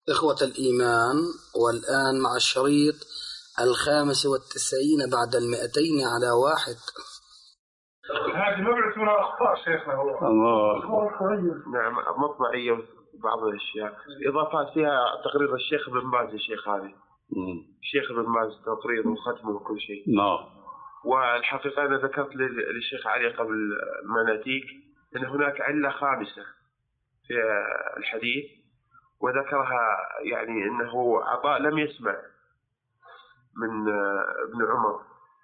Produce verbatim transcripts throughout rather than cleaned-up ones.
إخوة الإيمان، والآن مع الشريط الخامس والتسعين بعد المئتين على واحد. هذه مبعث من الأخطاء شيخنا. هو الله. نعم مطبعية بعض الأشياء إضافات فيها تقرير الشيخ ابن باز. الشيخ هذه الشيخ ابن باز تقرير وختمه وكل شيء. نعم. والحقيقة أنا ذكرت للشيخ علي قبل ما نأتيك أن هناك علة خامسة في الحديث وذكرها، يعني أنه عطاء لم يسمع من ابن عمر،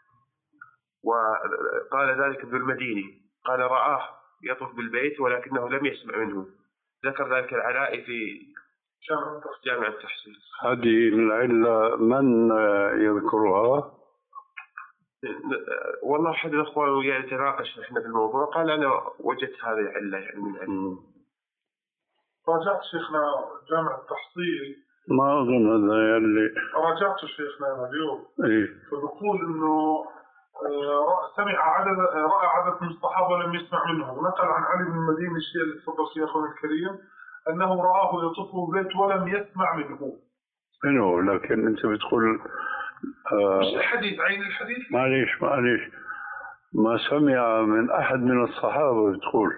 وقال ذلك ابن المديني، قال رآه يطوف بالبيت ولكنه لم يسمع منه. ذكر ذلك العلائي في جامع التحصيل. هذه العلة من يذكرها؟ والله أحد الأخوان يعني تناقش نحن في الموضوع، قال أنا وجدت هذه العلة يعني من علة. راجعت شيخنا جامع التحصيل، ما أظن هذا اللي راجعت شيخنا اليوم. إيه؟ فبقول إنه سمع عدد رأى عدد من الصحابة ولم يسمع منهم. نقل عن علي بن المديني الشيء اللي تفضل فيه أخونا الكريم أنه رآه يطوف بالبيت ولم يسمع منه. منه، لكن أنت بتقول آه مش الحديث، عين الحديث. معليش معليش ما سمع من أحد من الصحابة بتقول.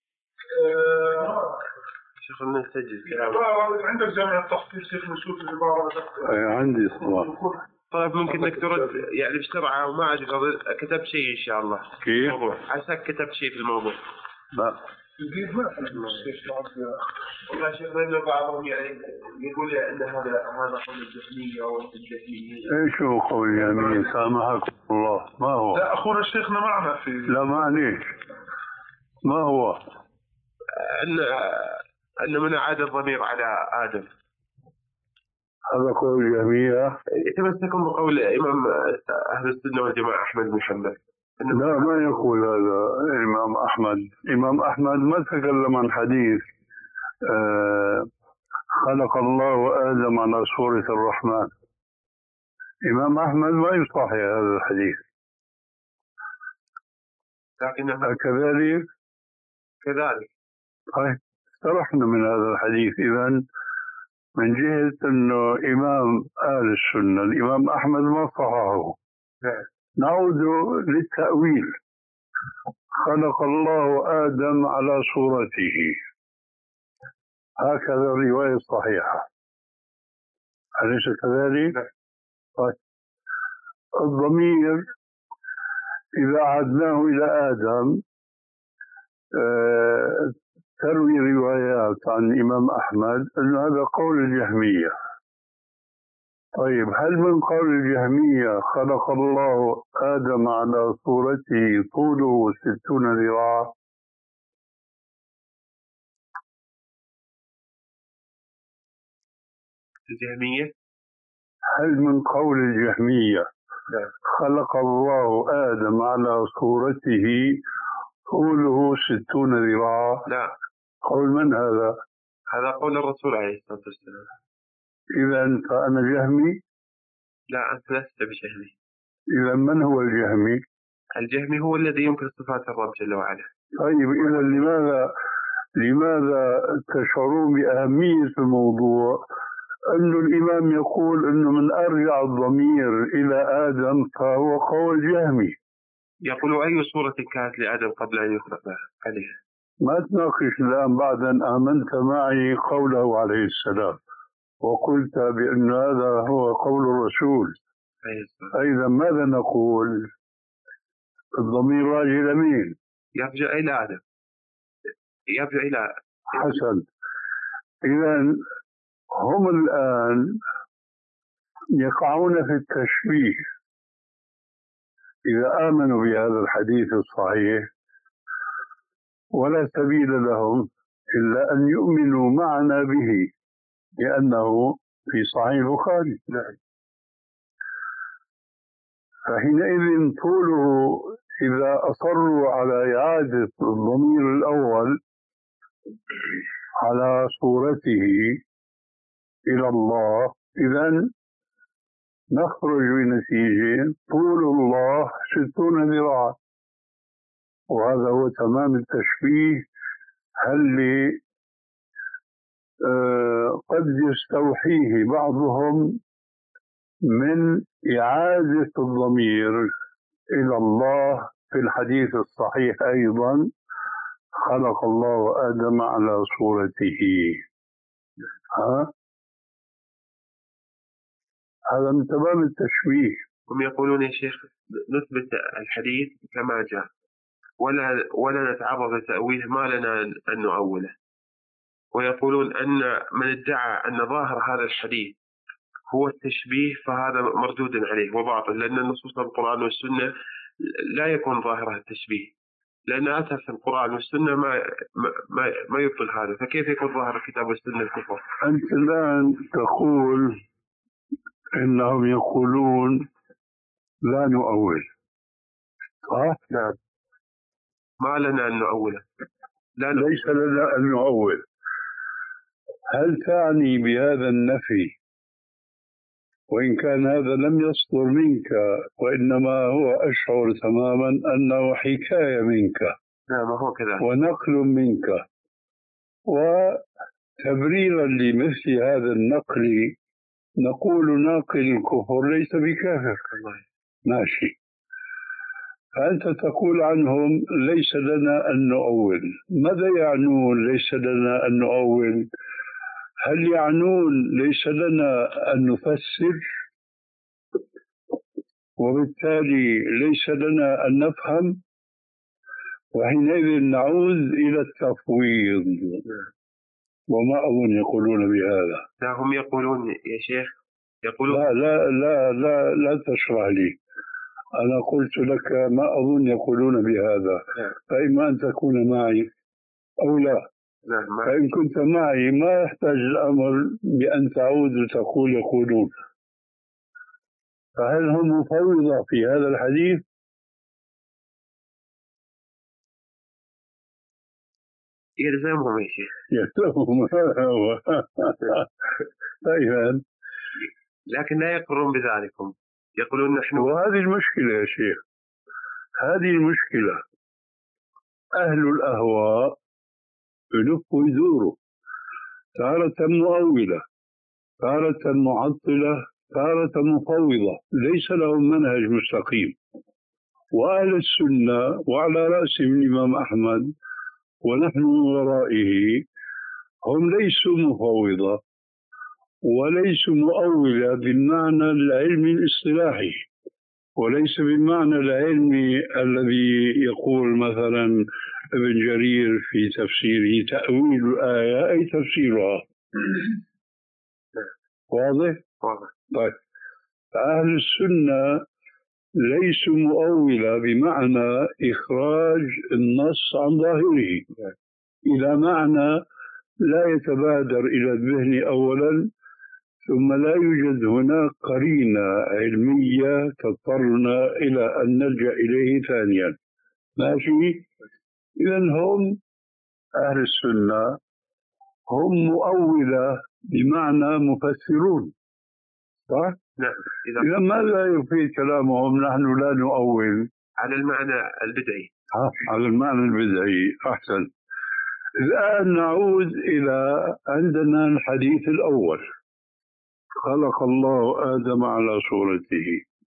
آه شيخ نسجل كلام. عندك جامع التحصيل شيخ نشوف العبارة. أي عندي صراحة. طيب ممكن انك ترد يعني بسرعة وما ادري كتبت شيء ان شاء الله. كيف؟ عساك كتبت شيء في الموضوع. لا. جديد ما الشيخ والله شيخنا بعضهم يعني يقول ان هذا هذا قول الجهمية او الجهمية. ايش هو قول الجهمية؟ سامحكم الله، ما هو؟ لا اخونا الشيخنا معنا في. لا معليش، ما هو؟ ان ان من عاد الضمير على آدم. هذا قول الجهمية. يتمسكون بقول إمام أهل السنة والجماعة أحمد بن حنبل. لا ما يقول هذا الإمام أحمد. الإمام أحمد ما تكلم عن حديث آه خلق الله آدم على صورة الرحمن. الإمام أحمد ما يصحح هذا الحديث. لكنه كذلك كذلك. طيب استرحنا من هذا الحديث. إذن من جهة أنه إمام أهل السنة الإمام أحمد ما صححه. نعود للتأويل. خلق الله آدم على صورته، هكذا الرواية الصحيحة، أليس كذلك؟ طيب. الضمير إذا عدناه إلى آدم آه تروي روايات عن الإمام أحمد أن هذا قول الجهمية. طيب هل من قول الجهمية خلق الله آدم على صورته طوله ستون ذراع؟ الجهمية؟ هل من قول الجهمية خلق الله آدم على صورته طوله ستون ذراع؟ لا. قول من هذا؟ هذا قول الرسول عليه الصلاة والسلام. إذا فأنا جهمي؟ لا أنت لست بجهمي. إذا من هو الجهمي؟ الجهمي هو الذي ينكر صفات الرب جل وعلا. طيب إذا لماذا لماذا تشعرون بأهمية الموضوع أن الإمام يقول أنه من أرجع الضمير إلى آدم فهو قول جهمي؟ يقول أي صورة كانت لآدم قبل أن يخلق عليها؟ ما تناقش الآن بعد أن آمنت معي قوله عليه السلام وقلت بأن هذا هو قول الرسول. أيضا ماذا نقول؟ الضمير راجع إلى مين؟ يرجع إلى آدم. يرجع إلى حسن. إذن هم الآن يقعون في التشبيه. إذا آمنوا بهذا الحديث الصحيح ولا سبيل لهم إلا أن يؤمنوا معنا به لأنه في صحيح البخاري. فحينئذ طوله إذا أصروا على إعادة الضمير الأول على صورته إلى الله، إذن نخرج بنتيجة طول الله ستون ذراعا، وهذا هو تمام التشبيه اللي قد يستوحيه بعضهم من إعادة الضمير إلى الله في الحديث الصحيح أيضا: خلق الله آدم على صورته. ها؟ هذا من تمام التشبيه. هم يقولون يا شيخ نثبت الحديث كما جاء ولا ولا نتعرض لتأويله، ما لنا أن نؤوله. ويقولون أن من ادعى أن ظاهر هذا الحديث هو التشبيه فهذا مردود عليه وباطل، لأن النصوص القرآن والسنة لا يكون ظاهرها التشبيه، لأن أتى في القرآن والسنة ما ما ما يبطل هذا، فكيف يكون ظاهر الكتاب والسنة الكفر؟ أنت الآن تقول إنهم يقولون لا نؤول، صح؟ نعم. ما لنا أن نؤوله. لا ليس لنا أن نؤول. هل تعني بهذا النفي، وإن كان هذا لم يصدر منك وإنما هو أشعر تماما أنه حكاية منك؟ نعم هو كذا، ونقل منك، وتبريرا لمثل هذا النقل نقول ناقل الكفر ليس بكافر. ماشي. فأنت تقول عنهم ليس لنا أن نؤول. ماذا يعنون ليس لنا أن نؤول؟ هل يعنون ليس لنا أن نفسر وبالتالي ليس لنا أن نفهم؟ وحينئذ نعود إلى التفويض، وما أظن يقولون بهذا. لا هم يقولون يا شيخ يقولون لا لا لا لا, لا تشرح لي. أنا قلت لك ما أظن يقولون بهذا، فإما أن تكون معي أو لا. فإن كنت معي ما يحتاج الأمر بأن تعود وتقول يقولون. فهل هم مفوضة في هذا الحديث؟ يلزمهم يا شيخ. يلزمهم. طيب، لكن لا يقرون بذلكم، يقولون نحن. وهذه المشكلة يا شيخ، هذه المشكلة. أهل الأهواء يلفوا يدوروا، تارة مؤولة، تارة معطلة، تارة مفوضة، ليس لهم منهج مستقيم. وأهل السنة وعلى رأسهم الإمام أحمد ونحن من ورائه هم ليسوا مفوضة وليسوا مؤولة بالمعنى العلمي الاصطلاحي، وليس بالمعنى العلمي الذي يقول مثلا ابن جرير في تفسيره تأويل الآية أي تفسيرها. واضح؟ واضح. طيب، أهل السنة ليسوا مؤولة بمعنى إخراج النص عن ظاهره إلى معنى لا يتبادر إلى الذهن أولا، ثم لا يوجد هناك قرينة علمية تضطرنا إلى أن نلجأ إليه ثانيا. ماشي؟ إذن هم أهل السنة هم مؤولة بمعنى مفسرون، صح؟ نعم. إذا ماذا يفيد كلامهم نحن لا نؤول؟ على المعنى البدعي. على المعنى البدعي. أحسن. الآن نعود إلى عندنا الحديث الأول: خلق الله آدم على صورته.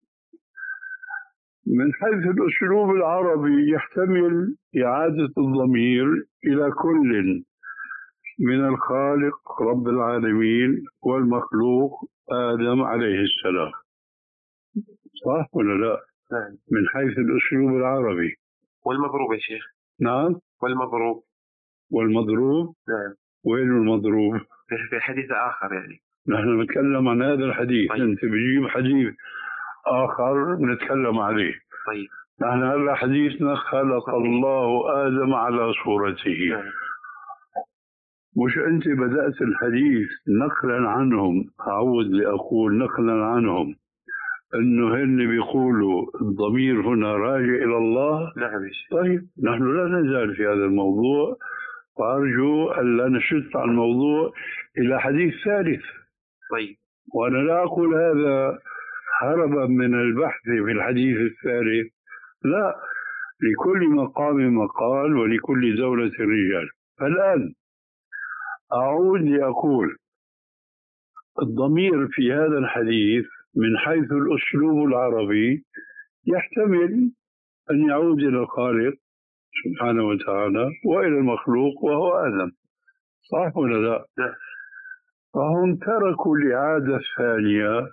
من حيث الأسلوب العربي يحتمل إعادة الضمير إلى كل من الخالق رب العالمين والمخلوق آدم عليه السلام، صح ولا لا؟ نعم. من حيث الأسلوب العربي. والمضروب يا شيخ. نعم. والمضروب. والمضروب. نعم. وين المضروب؟ في حديث آخر يعني. نحن نتكلم عن هذا الحديث. طيب. أنت بتجيب حديث آخر نتكلم عليه. طيب. نحن هذا حديثنا خلق صحيح. الله آدم على صورته. نعم. مش أنت بدأت الحديث نقلا عنهم، أعود لأقول نقلا عنهم أنه هن بيقولوا الضمير هنا راجع إلى الله. نعم. طيب، نحن لا نزال في هذا الموضوع، وأرجو أن لا نشط عن الموضوع إلى حديث ثالث. طيب. وأنا لا أقول هذا هربا من البحث في الحديث الثالث، لا، لكل مقام مقال ولكل دولة رجال. فالآن أعود لأقول الضمير في هذا الحديث من حيث الأسلوب العربي يحتمل أن يعود إلى الخالق سبحانه وتعالى وإلى المخلوق وهو آدم، صح ولا لا؟ فهم تركوا الإعادة الثانية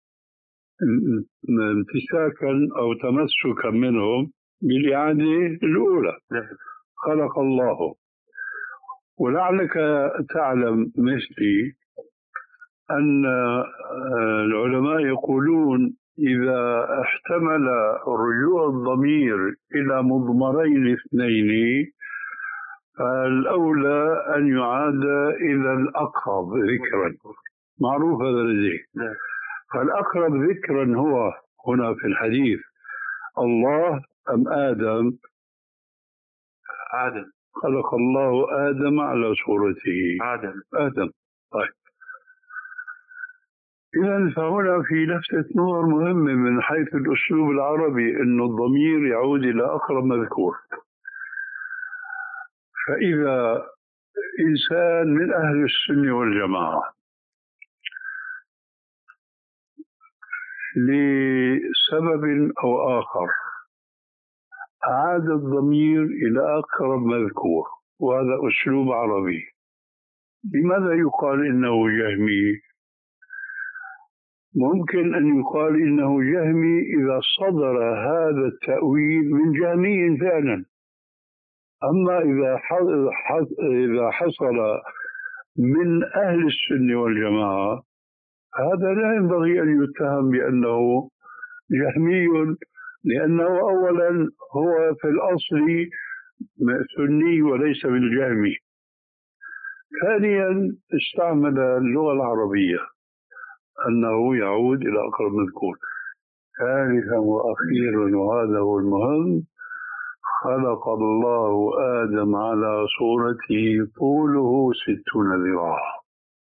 امتساكا أو تمسكا منهم بالإعادة الأولى. خلق الله. ولعلك تعلم مثلي أن العلماء يقولون إذا احتمل رجوع الضمير إلى مضمرين اثنين فالأولى أن يعاد إلى الأقرب ذكرا، معروف هذا لديه. فالأقرب ذكرا هو هنا في الحديث الله أم آدم؟ آدم. خلق الله آدم على صورته. آدم. آدم. طيب. إذن فهنا في لفتة نظر مهمة من حيث الأسلوب العربي أن الضمير يعود إلى أقرب مذكور. فإذا إنسان من أهل السنة والجماعة لسبب أو آخر أعاد الضمير إلى أقرب مذكور وهذا أسلوب عربي، لماذا يقال إنه جهمي؟ ممكن أن يقال إنه جهمي إذا صدر هذا التأويل من جهمي فعلا، أما إذا إذا حصل من أهل السنة والجماعة هذا لا ينبغي أن يتهم بأنه جهمي، لأنه أولا هو في الأصل سني وليس بالجهمي. ثانيا استعمل اللغة العربية أنه يعود إلى أقرب مذكور. ثالثا وأخيرا وهذا هو المهم، خلق الله آدم على صورته طوله ستون ذراعا.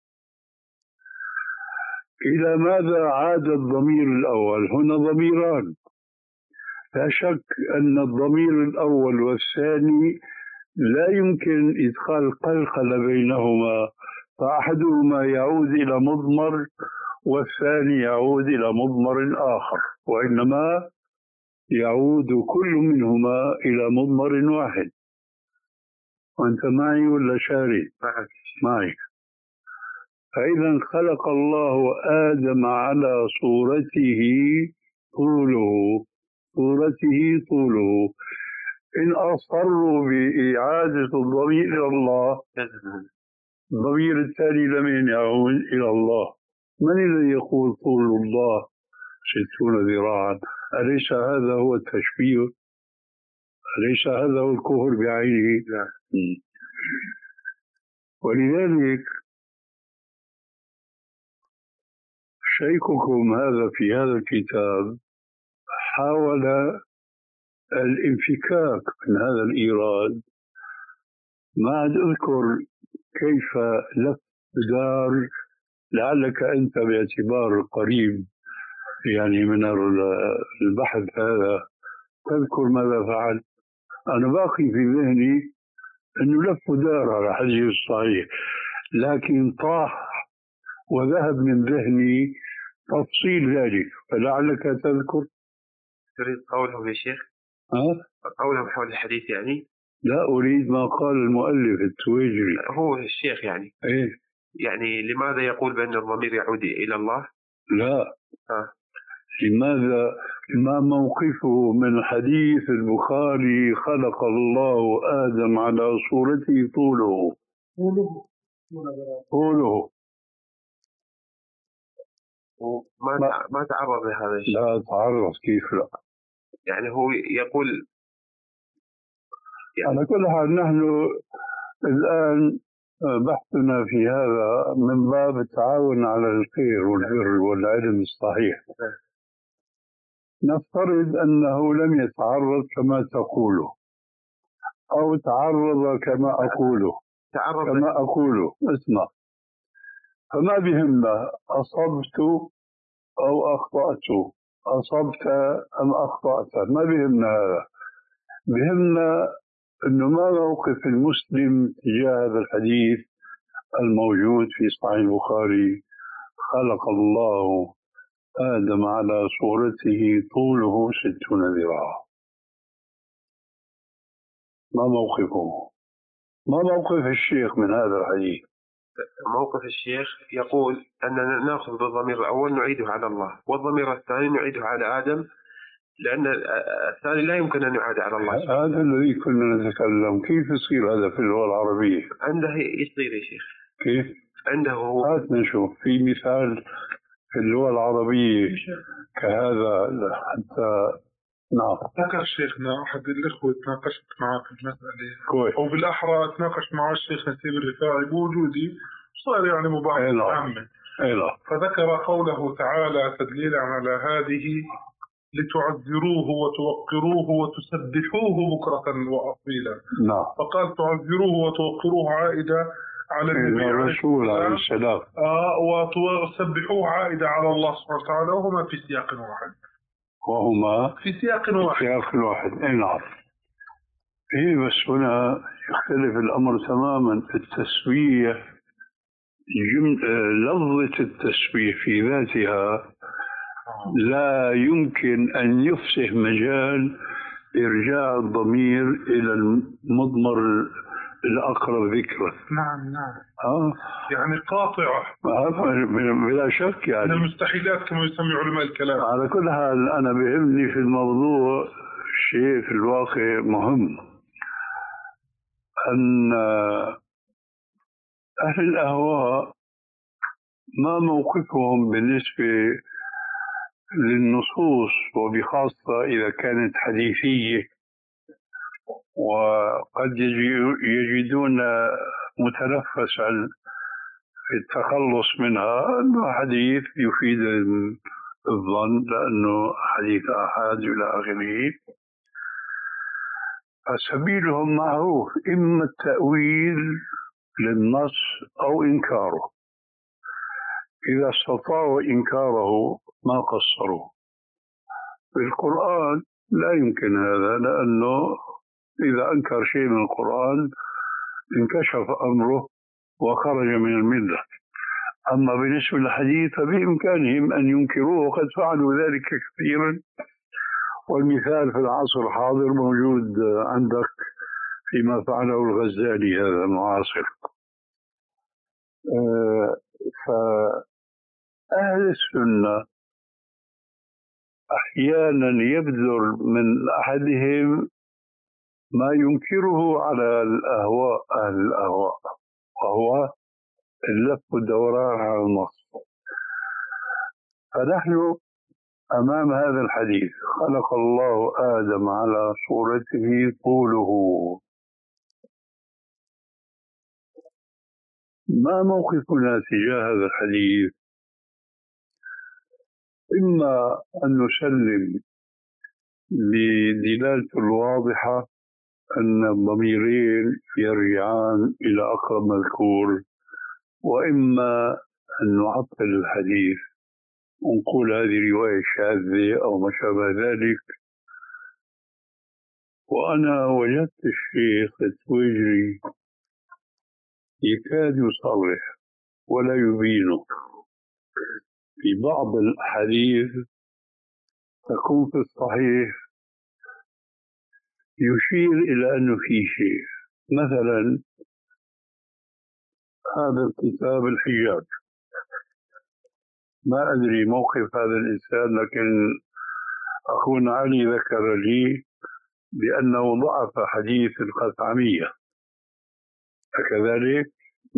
إلى ماذا عاد الضمير الأول؟ هنا ضميران، لا شك أن الضمير الأول والثاني لا يمكن إدخال قلقلة بينهما، فأحدهما يعود إلى مضمر والثاني يعود إلى مضمر آخر، وإنما يعود كل منهما إلى مضمر واحد. وأنت معي ولا شاري؟ معي. فإذا خلق الله آدم على صورته طوله صورته طوله. إن أصروا بإعادة الضمير إلى الله الضمير الثاني لمن يعود إلى الله. من الذي يقول طول الله ستون ذراعا؟ أليس هذا هو التشبيه؟ أليس هذا هو الكفر بعينه؟ لا. ولذلك شيخكم هذا في هذا الكتاب حاول الانفكاك من هذا الإيراد. ما عاد أذكر كيف لف دار، لعلك أنت باعتبار قريب يعني من البحث هذا تذكر ماذا فعل. أنا باقي في ذهني أنه لف دار على حديث الصحيح، لكن طاح وذهب من ذهني تفصيل ذلك، فلعلك تذكر. تريد قوله يا شيخ؟ أه؟ قوله حول الحديث يعني؟ لا، أريد ما قال المؤلف التويجري. هو الشيخ يعني؟ إيه؟ يعني لماذا يقول بأن الضمير يعود إلى الله؟ لا. أه. لماذا؟ ما موقفه من حديث البخاري خلق الله آدم على صورته طوله طوله طوله ما ما تعرض لهذا الشيء. لا تعرض، كيف لا؟ يعني هو يقول يعني على كل حال نحن الآن بحثنا في هذا من باب التعاون على الخير والبر والعلم الصحيح. نفترض أنه لم يتعرض كما تقوله أو تعرض كما أقوله تعرض كما أقوله اسمع، فما بهمنا أصبت أو أخطأت، أصبت أم أخطأت، ما بهمنا هذا. بهمنا أنه ما موقف المسلم تجاه هذا الحديث الموجود في صحيح البخاري: خلق الله آدم على صورته طوله ستون ذراعا. ما موقفه؟ ما موقف الشيخ من هذا الحديث؟ موقف الشيخ يقول أننا نأخذ بالضمير الأول نعيده على الله، والضمير الثاني نعيده على آدم، لأن الثاني لا يمكن أن يعاد على الله. هذا الذي كنا نتكلم. كيف يصير هذا في اللغة العربية؟ عنده يصير يا شيخ. كيف؟ عنده هو. هات نشوف في مثال في اللغة العربية كهذا حتى. نعم. ذكر شيخنا أحد الإخوة تناقشت معه في المسألة كويس. أو بالأحرى تناقش مع الشيخ نسيب الرفاعي بوجودي، صار يعني مباحثة عامة. فذكر قوله تعالى تدليلا على هذه: لتعذروه وتوقروه وتسبحوه بكرة وأصيلا. نعم. فقال تعذروه وتوقروه عائدة على النبي الرسول عليه السلام، آه وتسبحوه عائدة على الله سبحانه وتعالى، وهما في سياق واحد. وهما في سياق واحد. في سياق واحد. أي نعم. إيه بس هنا يختلف الأمر تماما. التسبيح جمل لفظة التسبيح في ذاتها لا يمكن أن يفسح مجال إرجاع الضمير إلى المضمر الأقرب ذكرا. نعم نعم. آه. يعني قاطعة. بلا شك يعني. من المستحيلات كما يسمي علماء الكلام. على كل حال أنا بهمني في الموضوع شيء في الواقع مهم، أن أهل الأهواء ما موقفهم بالنسبة للنصوص، وبخاصة إذا كانت حديثية، وقد يجدون متنفسا في التخلص منها أنه حديث يفيد الظن لأنه حديث آحاد إلى آخره. فسبيلهم معروف: إما التأويل للنص أو إنكاره. إذا استطاعوا إنكاره ما قصروا. في القرآن لا يمكن هذا، لأنه إذا أنكر شيء من القرآن انكشف أمره وخرج من الملة. أما بالنسبة للحديث فبإمكانهم أن ينكروه، وقد فعلوا ذلك كثيرا، والمثال في العصر الحاضر موجود عندك فيما فعله الغزالي هذا المعاصر. أه فأهل السنة أحيانا يبذل من أحدهم ما ينكره على الأهواء أهل الأهواء، وهو اللف والدوران على النص. فنحن أمام هذا الحديث: خلق الله آدم على صورته طوله. ما موقفنا تجاه هذا الحديث؟ إما أن نسلم بدلالته الواضحة أن الضميرين يرجعان إلى أقرب مذكور، وإما أن نعطل الحديث ونقول هذه رواية شاذة أو ما شابه ذلك. وأنا وجدت الشيخ التويجري يكاد يصرح ولا يبينه في بعض الأحاديث تكون في الصحيح يشير إلى أنه في شيء. مثلا هذا الكتاب الحجاب، ما أدري موقف هذا الإنسان، لكن أخونا علي ذكر لي بأنه ضعف حديث الخثعمية، أكذلك؟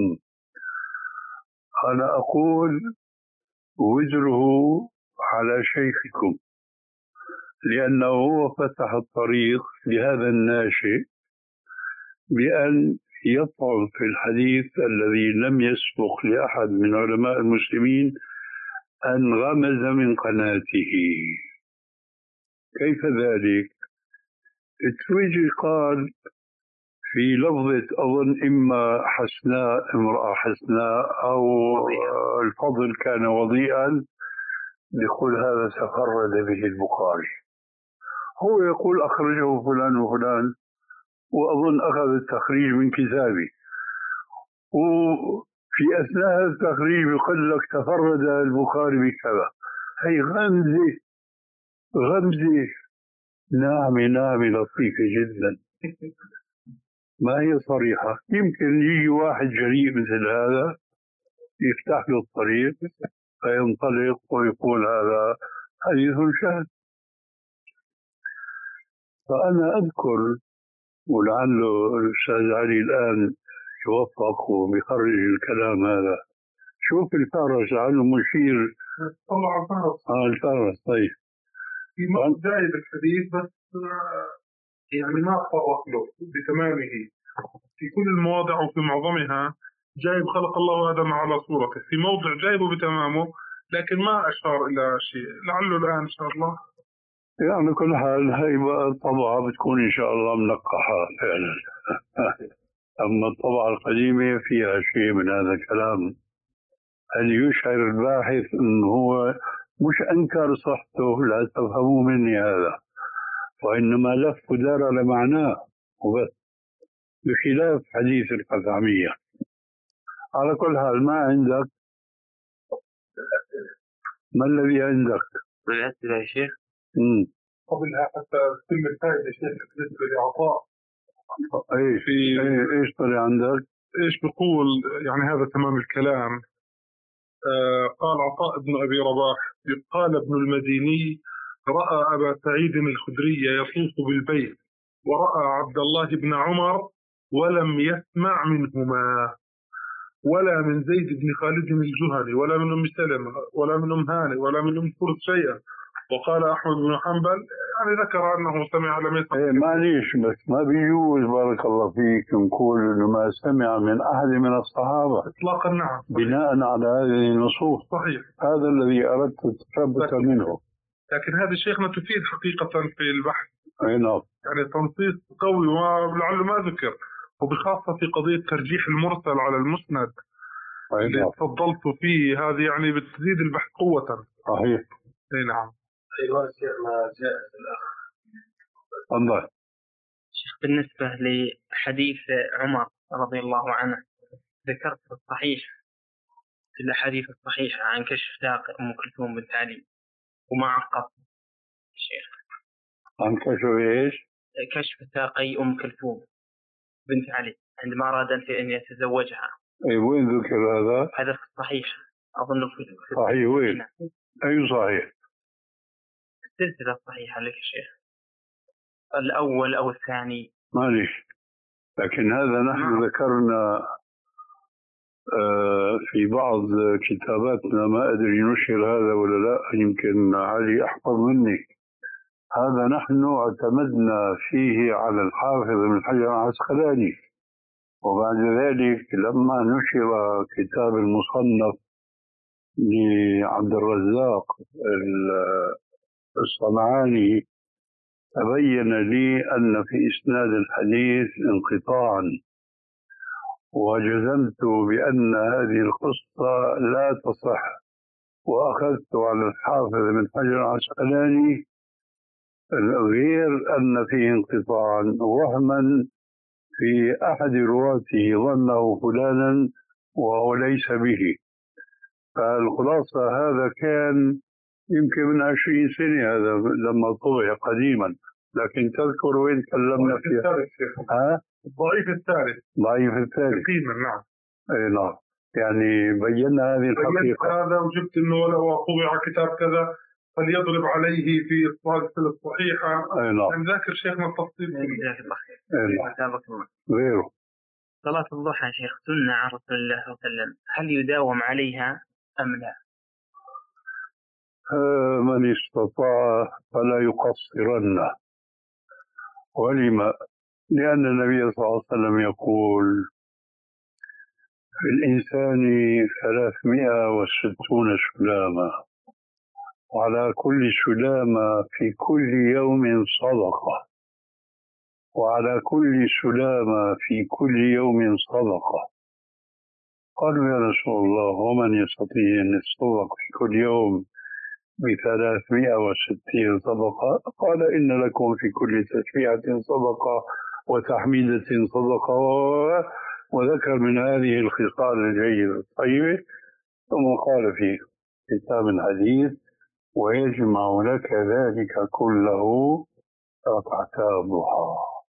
أنا أقول وزره على شيخكم، لأنه هو فتح الطريق لهذا الناشئ بأن يطعن في الحديث الذي لم يسبق لأحد من علماء المسلمين أن غمز من قناته. كيف ذلك؟ التويجي قال في لفظة أظن إما حسناء امرأة حسناء أو الفضل كان وضيئا، يقول هذا تفرد به البخاري. هو يقول أخرجه فلان وفلان، وأظن أخذ التخريج من كتابي. في أثناء التقريب يقول لك تفرد البخاري بكذا، هي غمزة غمزة ناعمة ناعمة لطيفة جدا، ما هي صريحة. يمكن يجي واحد جريء مثل هذا يفتح له الطريق فينطلق ويقول هذا حديث شاذ. فأنا أذكر، ولعله الأستاذ علي الآن يوفق وبيخرج الكلام هذا، شوف الفارس عنه مشير. طلع على الفارس. اه الفارس. طيب في مرة جاي بالحديث بس يعني ما صرح له بتمامه في كل المواضع وفي معظمها، جايب خلق الله آدم على صورته، في موضع جايبه بتمامه لكن ما أشار إلى شيء، لعله الآن إن شاء الله. يعني كل حال هي بقى الطبعة بتكون إن شاء الله منقحة فعلا. أما الطبعة القديمة فيها شيء من هذا الكلام، هل يشعر الباحث أنه هو مش أنكر صحته، لا تفهموا مني هذا، وإنما لف ودار على معناه وبس، بخلاف حديث القزعمية. على كل حال ما عندك، ما الذي عندك؟ بالأسئلة يا شيخ. امم قبلها حتى تم الفائدة شيخ بالنسبة لعطاء. ايش في ايش طلع عندك؟ ايش بقول يعني هذا تمام الكلام. آه قال عطاء بن أبي رباح قال ابن المديني رأى أبا سعيد الخدري يطوف بالبيت ورأى عبد الله بن عمر ولم يسمع منهما، ولا من زيد بن خالد الجهني ولا من أم سلمة ولا من أم هاني ولا من أم فرد شيئا. وقال أحمد بن حنبل يعني ذكر أنه سمع لم يسمع. ايه معليش، بس ما بيجوز بارك الله فيك نقول انه ما سمع من احد من الصحابه اطلاقا. نعم بناء على هذه النصوص. صحيح، هذا الذي اردت التثبت منه. لكن هذه شيخنا تفيد حقيقه في البحث. اي نعم. يعني تنصيص قوي ولعله ما ذكر، وبخاصه في قضيه ترجيح المرسل على المسند اللي نعم. تفضلت فيه، هذه يعني بتزيد البحث قوه. صحيح. اي نعم. ايوه شيخنا جاء الاخ. تفضل. شيخ بالنسبة لحديث عمر رضي الله عنه، ذكرت في الصحيح في الأحاديث الصحيحة عن كشف ساق أم كلثوم بنت علي وما عقب شيخ. عن كشف ايش؟ كشف ساقي أم كلثوم بنت علي عندما أراد أن يتزوجها. اي وين ذكر هذا؟ هذا في الصحيح أظن في صحيح وين؟ أي صحيح؟ السلسلة الصحيحة لك شيخ، الأول أو الثاني معليش، لكن هذا نحن ما. ذكرنا آه في بعض كتاباتنا، ما أدري نشر هذا ولا لا، يمكن علي أحفظ مني. هذا نحن اعتمدنا فيه على الحافظ ابن حجر العسقلاني، وبعد ذلك لما نشر كتاب المصنف لعبد الرزاق الصنعاني تبين لي أن في إسناد الحديث انقطاعا، وجزمت بأن هذه القصة لا تصح، وأخذت على الحافظ بن حجر العسقلاني غير أن فيه انقطاعا، وهما في أحد رواته ظنه فلانا وهو ليس به. فالخلاصة هذا كان يمكن من عشرين سنة هذا لما طبع قديما، لكن تذكر وين تكلمنا فيها؟ ها؟ الضعيف الثالث. ضعيف الثالث. قيمة. نعم. اي نعم. يعني بينا هذه الحقيقة. هذا وجبت انه لو طبع كتاب كذا فليضرب عليه في الصلة الصحيحة. اي نعم. يعني ذاكر شيخنا التفصيل. جزاك الله خير. اي نعم. غيره. صلاة الضحى شيخ سنة عن رسول الله صلى الله عليه وسلم، هل يداوم عليها أم لا؟ من استطاع فلا يقصرن. ولما؟ لأن النبي صلى الله عليه وسلم يقول في الإنسان ثلاثمائة وستون سلامة، وعلى كل سلامة في كل يوم صدقة، وعلى كل سلامة في كل يوم صدقة. قالوا يا رسول الله ومن يستطيع أن يتصدق في كل يوم بثلاثمائة وستين صدقة؟ قال إن لكم في كل تسبيحة صدقة وتحميدة صدقة وذكر من هذه الخصال الجيدة الطيبة، ثم قال في كتاب الحديث: ويجمع لك ذلك كله ركعتا الضحى.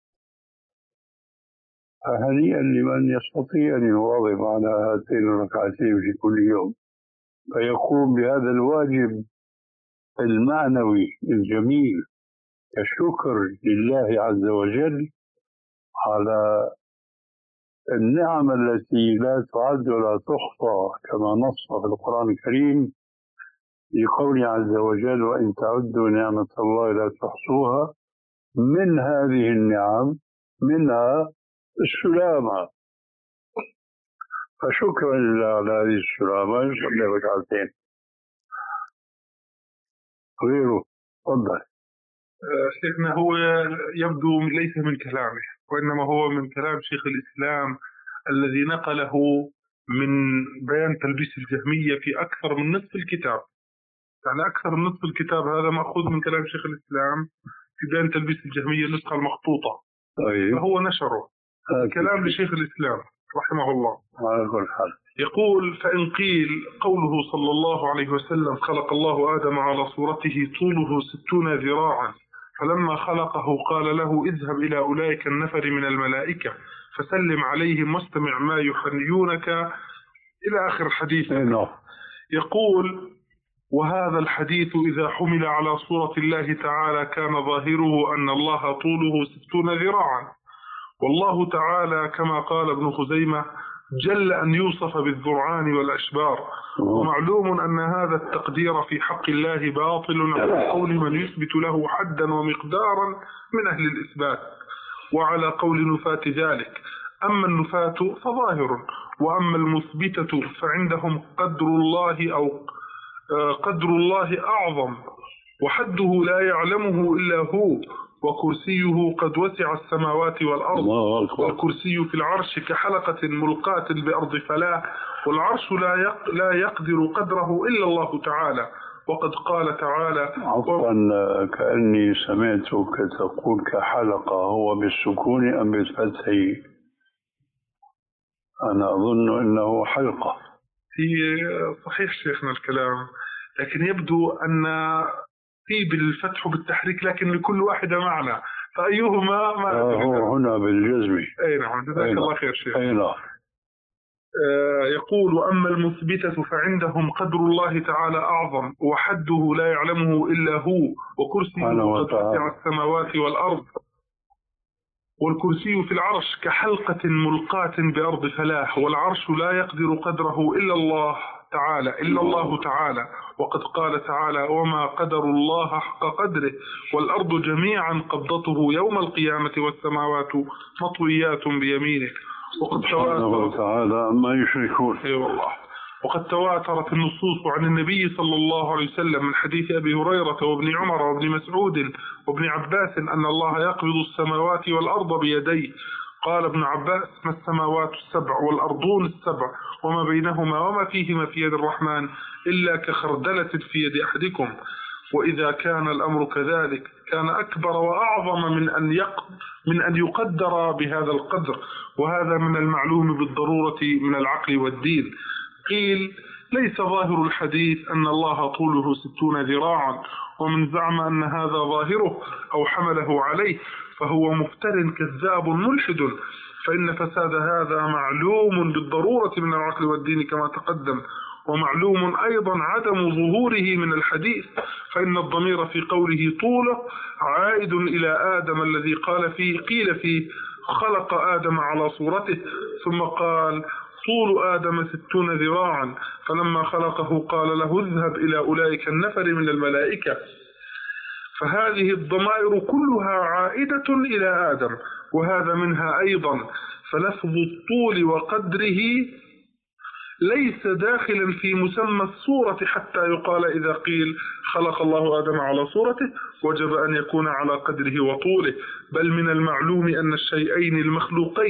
فهنيئا لمن يستطيع أن يواظب على هاتين الركعتين في كل يوم، فيقوم بهذا الواجب المعنوي الجميل كشكر لله عز وجل على النعم التي لا تعد ولا تحصى، كما نص في القرآن الكريم بقوله عز وجل: وإن تعدوا نعمة الله لا تحصوها. من هذه النعم منها السلامة، فشكرا لله على هذه السلامة يصلي ركعتين. غيره تفضل. شيخنا، هو يبدو ليس من كلامه، وإنما هو من كلام شيخ الإسلام الذي نقله من بيان تلبيس الجهمية في أكثر من نصف الكتاب. يعني أكثر من نصف الكتاب هذا مأخوذ من كلام شيخ الإسلام في بيان تلبيس الجهمية، النسخة المخطوطة. طيب. فهو نشره كلام لشيخ الإسلام رحمه الله. على كل حال يقول: فإن قيل قوله صلى الله عليه وسلم: خلق الله آدم على صورته طوله ستون ذراعا، فلما خلقه قال له: اذهب إلى أولئك النفر من الملائكة فسلم عليهم واستمع ما يحنيونك، إلى آخر الحديث. يقول: وهذا الحديث إذا حمل على صورة الله تعالى كان ظاهره أن الله طوله ستون ذراعا، والله تعالى كما قال ابن خزيمة جل أن يوصف بالذرعان والأشبار، ومعلوم أن هذا التقدير في حق الله باطل على قول من يثبت له حدا ومقدارا من أهل الإثبات، وعلى قول نفاة ذلك. أما النفاة فظاهر، وأما المثبتة فعندهم قدر الله أو قدر الله أعظم، وحده لا يعلمه إلا هو، وكرسيه قد وسع السماوات والأرض، والكرسي في العرش كحلقة ملقاة بأرض فلاة، والعرش لا لا يقدر قدره إلا الله تعالى، وقد قال تعالى: عفوا كأني سمعتك تقول كحلقة، هو بالسكون أم بالفتح؟ أنا أظن أنه حلقة. في صحيح شيخنا الكلام، لكن يبدو أن في بالفتح وبالتحريك، لكن لكل واحدة معنى، فأيهما ما آه هو هنا بالجزم. أي نعم، جزاك الله خير شيخ. أي نعم. آه يقول: وأما المثبتة فعندهم قدر الله تعالى أعظم، وحده لا يعلمه إلا هو، وكرسيه قد وسع السماوات والأرض، والكرسي في العرش كحلقة ملقاة بأرض فلاح، والعرش لا يقدر قدره إلا الله تعالى إلا الله تعالى وقد قال تعالى: وما قدر الله حق قدره، والأرض جميعا قبضته يوم القيامة والسماوات مطويات بيمينه. وقد تواترت تعالى ما يشركون. أي والله. وقد تواترت النصوص عن النبي صلى الله عليه وسلم من حديث أبي هريرة وابن عمر وابن مسعود وابن عباس أن الله يقبض السماوات والأرض بيديه. قال ابن عباس: ما السماوات السبع والأرضون السبع وما بينهما وما فيهما في يد الرحمن إلا كخردلة في يد أحدكم. وإذا كان الأمر كذلك كان أكبر وأعظم من أن يق... من أن يقدر بهذا القدر، وهذا من المعلوم بالضرورة من العقل والدين. قيل: ليس ظاهر الحديث أن الله طوله ستون ذراعا، ومن زعم أن هذا ظاهره أو حمله عليه فهو مفتر كذاب ملحد، فإن فساد هذا معلوم بالضرورة من العقل والدين كما تقدم، ومعلوم أيضا عدم ظهوره من الحديث، فإن الضمير في قوله طوله عائد إلى آدم الذي قال فيه قيل فيه: خلق آدم على صورته، ثم قال: طول آدم ستون ذراعا، فلما خلقه قال له: اذهب إلى أولئك النفر من الملائكة. فهذه الضمائر كلها عائدة إلى آدم، وهذا منها أيضا. فلفظ الطول وقدره ليس داخلا في مسمى الصورة حتى يقال إذا قيل خلق الله آدم على صورته وجب أن يكون على قدره وطوله، بل من المعلوم أن الشيئين المخلوقين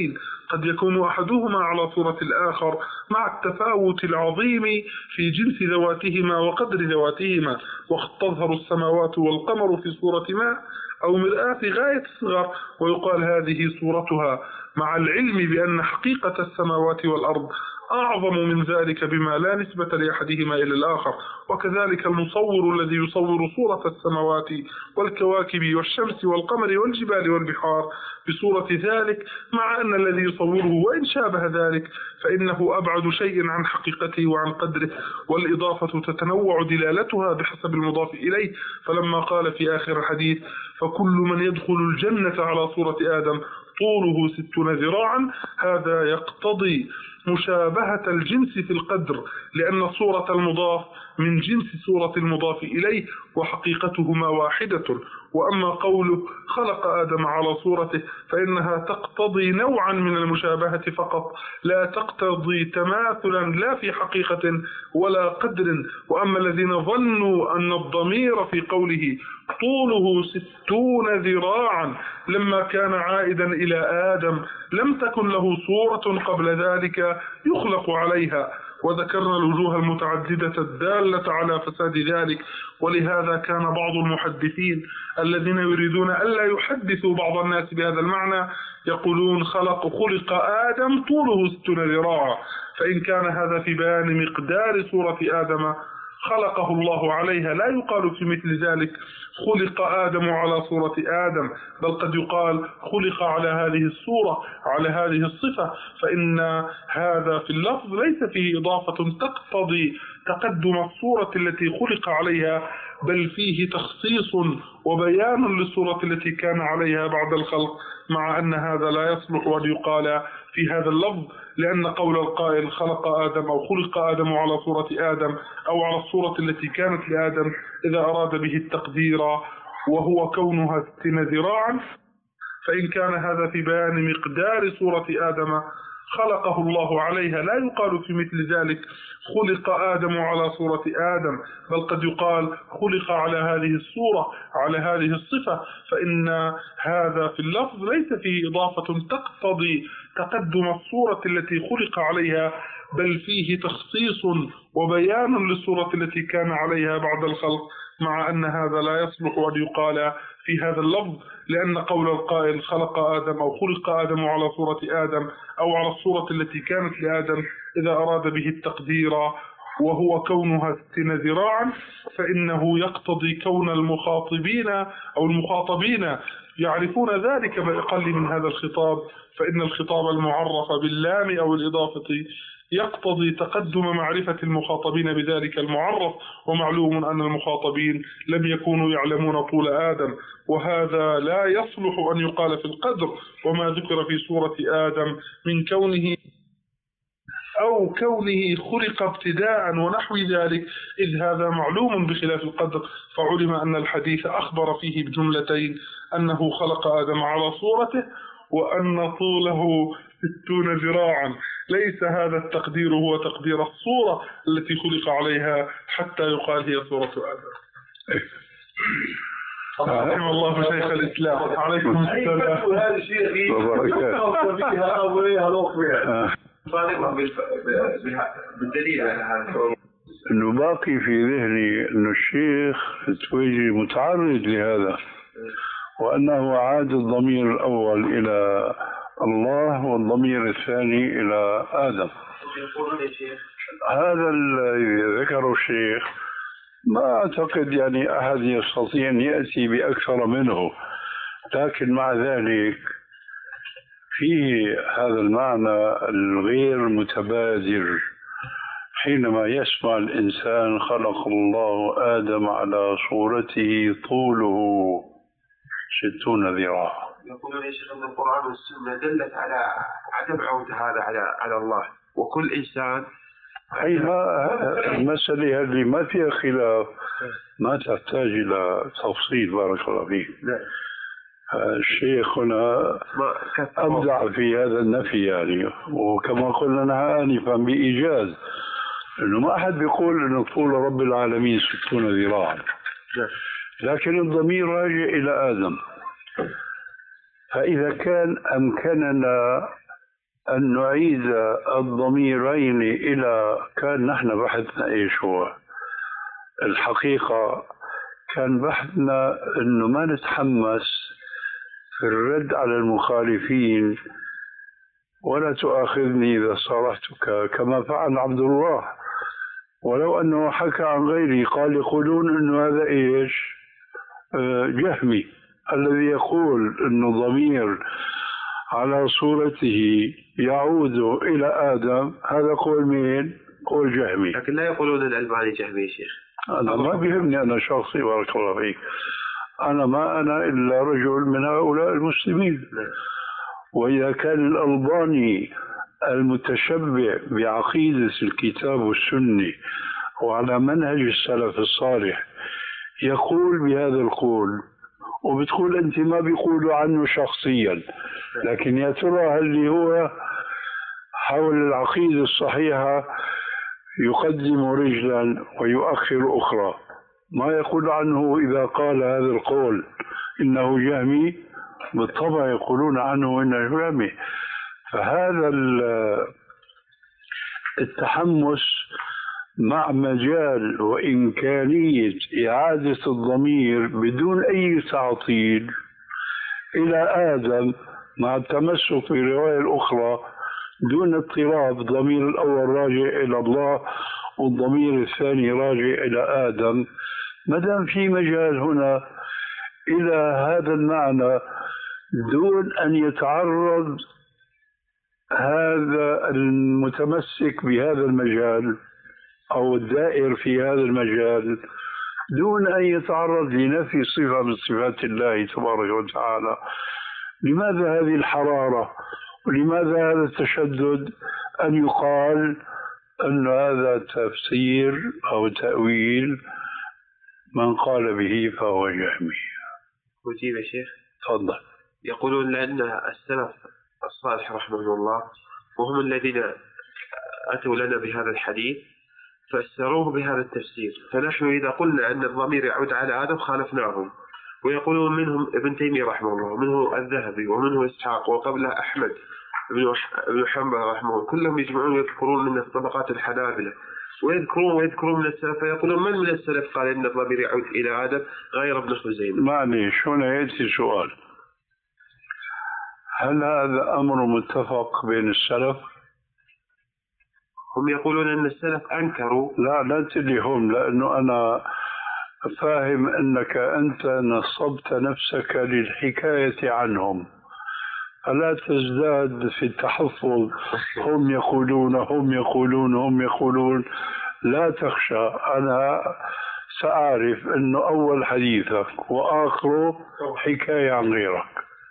قد يكون أحدهما على صورة الآخر مع التفاوت العظيم في جنس ذواتهما وقدر ذواتهما. وقد تظهر السماوات والقمر في صورة ماء أو مرآة في غاية الصغر ويقال هذه صورتها، مع العلم بأن حقيقة السماوات والأرض أعظم من ذلك بما لا نسبة لأحدهما إلى الآخر. وكذلك المصور الذي يصور صورة السماوات والكواكب والشمس والقمر والجبال والبحار بصورة ذلك، مع أن الذي يصوره وإن شابه ذلك فإنه أبعد شيء عن حقيقته وعن قدره، والإضافة تتنوع دلالتها بحسب المضاف إليه. فلما قال في آخر الحديث فكل من يدخل الجنة على صورة آدم طوله ستون ذراعا، هذا يقتضي مشابهة الجنس في القدر، لأن صورة المضاف من جنس صورة المضاف إليه وحقيقتهما واحدة. وأما قوله خلق آدم على صورته فإنها تقتضي نوعا من المشابهة فقط، لا تقتضي تماثلا لا في حقيقة ولا قدر. وأما الذين ظنوا أن الضمير في قوله طوله ستون ذراعا لما كان عائدا إلى آدم لم تكن له صورة قبل ذلك يخلق عليها، وذكرنا الوجوه المتعددة الدالة على فساد ذلك. ولهذا كان بعض المحدثين الذين يريدون ألا يحدثوا بعض الناس بهذا المعنى يقولون خلق خلق آدم طوله ستون ذراعا، فإن كان هذا في بيان مقدار صورة آدم خلقه الله عليها لا يقال في مثل ذلك خلق آدم على صورة آدم، بل قد يقال خلق على هذه الصورة على هذه الصفة، فإن هذا في اللفظ ليس فيه إضافة تقتضي تقدم الصورة التي خلق عليها، بل فيه تخصيص وبيان للصورة التي كان عليها بعد الخلق، مع أن هذا لا يصلح أن يقال في هذا اللفظ، لأن قول القائل خلق آدم أو خلق آدم على صورة آدم أو على الصورة التي كانت لآدم إذا أراد به التقدير وهو كونها ستين ذراعا، فإن كان هذا في بيان مقدار صورة آدم خلقه الله عليها لا يقال في مثل ذلك خلق آدم على صورة آدم، بل قد يقال خلق على هذه الصورة على هذه الصفة، فإن هذا في اللفظ ليس فيه إضافة تقتضي تقدم الصورة التي خلق عليها، بل فيه تخصيص وبيان للصورة التي كان عليها بعد الخلق، مع أن هذا لا يصلح أن يقال في هذا اللفظ، لأن قول القائل خلق آدم أو خلق آدم على صورة آدم أو على الصورة التي كانت لآدم إذا أراد به التقدير وهو كونها ستين ذراعا، فإنه يقتضي كون المخاطبين أو المخاطبين يعرفون ذلك بأقل من هذا الخطاب، فإن الخطاب المعرف باللام أو الإضافة يقتضي تقدم معرفة المخاطبين بذلك المعرف، ومعلوم أن المخاطبين لم يكونوا يعلمون طول آدم، وهذا لا يصلح أن يقال في القدر. وما ذكر في سورة آدم من كونه أو كونه خلق ابتداء ونحو ذلك إذ هذا معلوم بخلاف القدر، فعلم أن الحديث أخبر فيه بجملتين أنه خلق آدم على صورته وأن طوله ستون ذراعا، ليس هذا التقدير هو تقدير الصورة التي خلق عليها حتى يقال هي صورة آدم. رحم الله شيخ الإسلام. عليكم السلام. هذا الشيء بالدليل على هذا انه باقي في ذهني انه الشيخ التويجي متعرض لهذا، وانه عاد الضمير الاول الى الله والضمير الثاني الى ادم. هذا الذي ذكره الشيخ ما اعتقد يعني احد يستطيع ان ياتي باكثر منه، لكن مع ذلك فيه هذا المعنى الغير متبادر حينما يسمع الإنسان خلق الله آدم على صورته طوله ستون ذراعا. يقولون يا شيخ أن القرآن والسنة دلت على عدم عودة هذا على على الله، وكل إنسان أي ما المسألة هذه ما فيها خلاف، ما تحتاج إلى تفصيل. بارك الله فيك. الشيخ هنا أبدع في هذا النفي يعني، وكما قلنا آنفا بإيجاز إنه ما أحد بيقول إنه طول رب العالمين ستون ذراعا، لكن الضمير راجع إلى آدم. فإذا كان أمكننا أن نعيد الضميرين إلى كان نحن بحثنا إيش هو الحقيقة كان بحثنا أنه ما نتحمس في الرد على المخالفين ولا تؤاخذني إذا صارحتك كما فعل عبد الله ولو أنه حكى عن غيري قال يقولون أنه هذا إيش جهمي الذي يقول أنه ضمير على صورته يعود إلى آدم هذا قول مين؟ قول جهمي. لكن لا يقولون الألباني جهمي يا شيخ. أنا ما بيهمني أنا شخصي بارك الله فيك أنا ما أنا إلا رجل من هؤلاء المسلمين. وإذا كان الألباني المتشبع بعقيدة الكتاب والسنة وعلى منهج السلف الصالح يقول بهذا القول وبتقول أنت ما بيقولوا عنه شخصيا لكن يا ترى هل هو حول العقيدة الصحيحة يقدم رجلا ويؤخر أخرى ما يقول عنه إذا قال هذا القول إنه جهمي بالطبع يقولون عنه إنه جهمي. فهذا التحمس مع مجال وإمكانية إعادة الضمير بدون أي تعطيل إلى آدم مع التمسك بالرواية الأخرى دون اضطراب ضمير الأول راجع إلى الله والضمير الثاني راجع إلى آدم ما دام في مجال هنا إلى هذا المعنى دون أن يتعرض هذا المتمسك بهذا المجال أو الدائر في هذا المجال دون أن يتعرض لنفي صفة من صفات الله تبارك وتعالى. لماذا هذه الحرارة ولماذا هذا التشدد أن يقال أن هذا تفسير أو تأويل من قال به فهو جهمي؟ أجيب يا شيخ. تفضل. يقولون لأن السلف الصالح رحمه الله وهم الذين أتوا لنا بهذا الحديث فسروه بهذا التفسير فنحن إذا قلنا أن الضمير يعود على آدم خالفناهم. ويقولون منهم ابن تيمية رحمه الله ومنه الذهبي ومنه إسحاق وقبله أحمد بن حنبل رحمه الله كلهم يجمعون ويذكرون من طبقات الحنابلة ويذكرون ويذكرون من السلف فيقولون من من السلف قال إن الضمير يعود إلى آدم غير ابن خزيمة. معليش هنا يأتي سؤال هل هذا أمر متفق بين السلف؟ هم يقولون أن السلف أنكروا. لا لا تدري هم لأنه أنا فاهم أنك أنت نصبت نفسك للحكاية عنهم فلا تزداد في التحفظ هم يقولون هم يقولون هم يقولون لا تخشى أنا سأعرف أنه أول حديثك وآخره حكاية عن غيرك.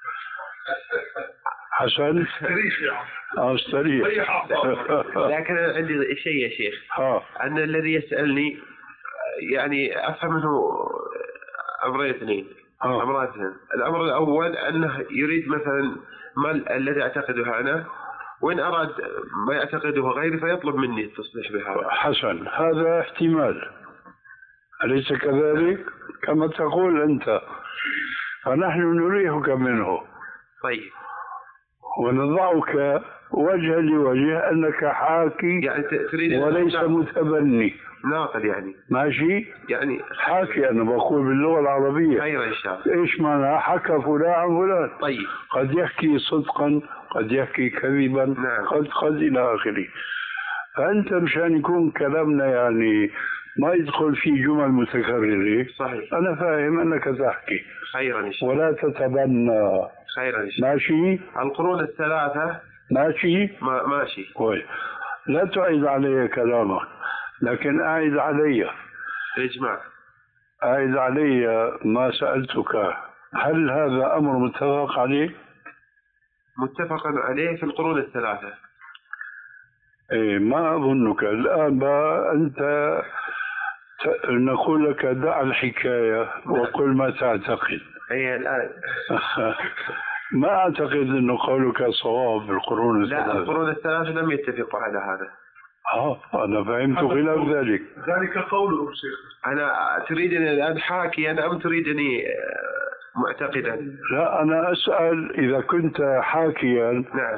حسن استريح. لكن عندي شيء يا شيخ أن الذي يسألني يعني أفهم منه أمرين اثنين. أمرين اثنين الأمر الأول أنه يريد مثلا ما الذي أعتقده أنا وإن أراد ما يعتقده غيري فيطلب مني التصريح بهذا. حسن هذا احتمال أليس كذلك كما تقول أنت فنحن نريحك منه. طيب ونضعك وجها لوجه أنك حاكي يعني تريد وليس متبني ناقل يعني ماشي يعني حاكي أنا بقول باللغة العربية. خير إن شاء الله. إيش معنى حكى فلان عن فلان. طيب قد يحكي صدقا قد يحكي كذبا. نعم. قد قد إلى آخره. فأنت مشان يكون كلامنا يعني ما يدخل في جمل متكررة. صحيح. أنا فاهم أنك تحكي خيرا إن شاء الله ولا تتبنى. خيرا إن شاء الله. ماشي. القرون الثلاثة ماشي. ما ماشي. كويس. لا تعيد علي كلامك لكن أعيد علي الإجماع. أعيد علي ما سألتك هل هذا أمر متفق عليه؟ متفق عليه في القرون الثلاثة. إيه ما أظنك الآن أنت ت... نقول لك دع الحكاية وقل ما تعتقد. أي الآن ما أعتقد أنه قولك صواب بالقرون الثلاثة. لا القرون الثلاثة لم يتفقوا على هذا. آه أنا فهمت خلاف ذلك. ذلك قوله شيخ. أنا تريدني الآن حاكيا أم تريدني معتقدا؟ لا أنا أسأل إذا كنت حاكيا. نعم.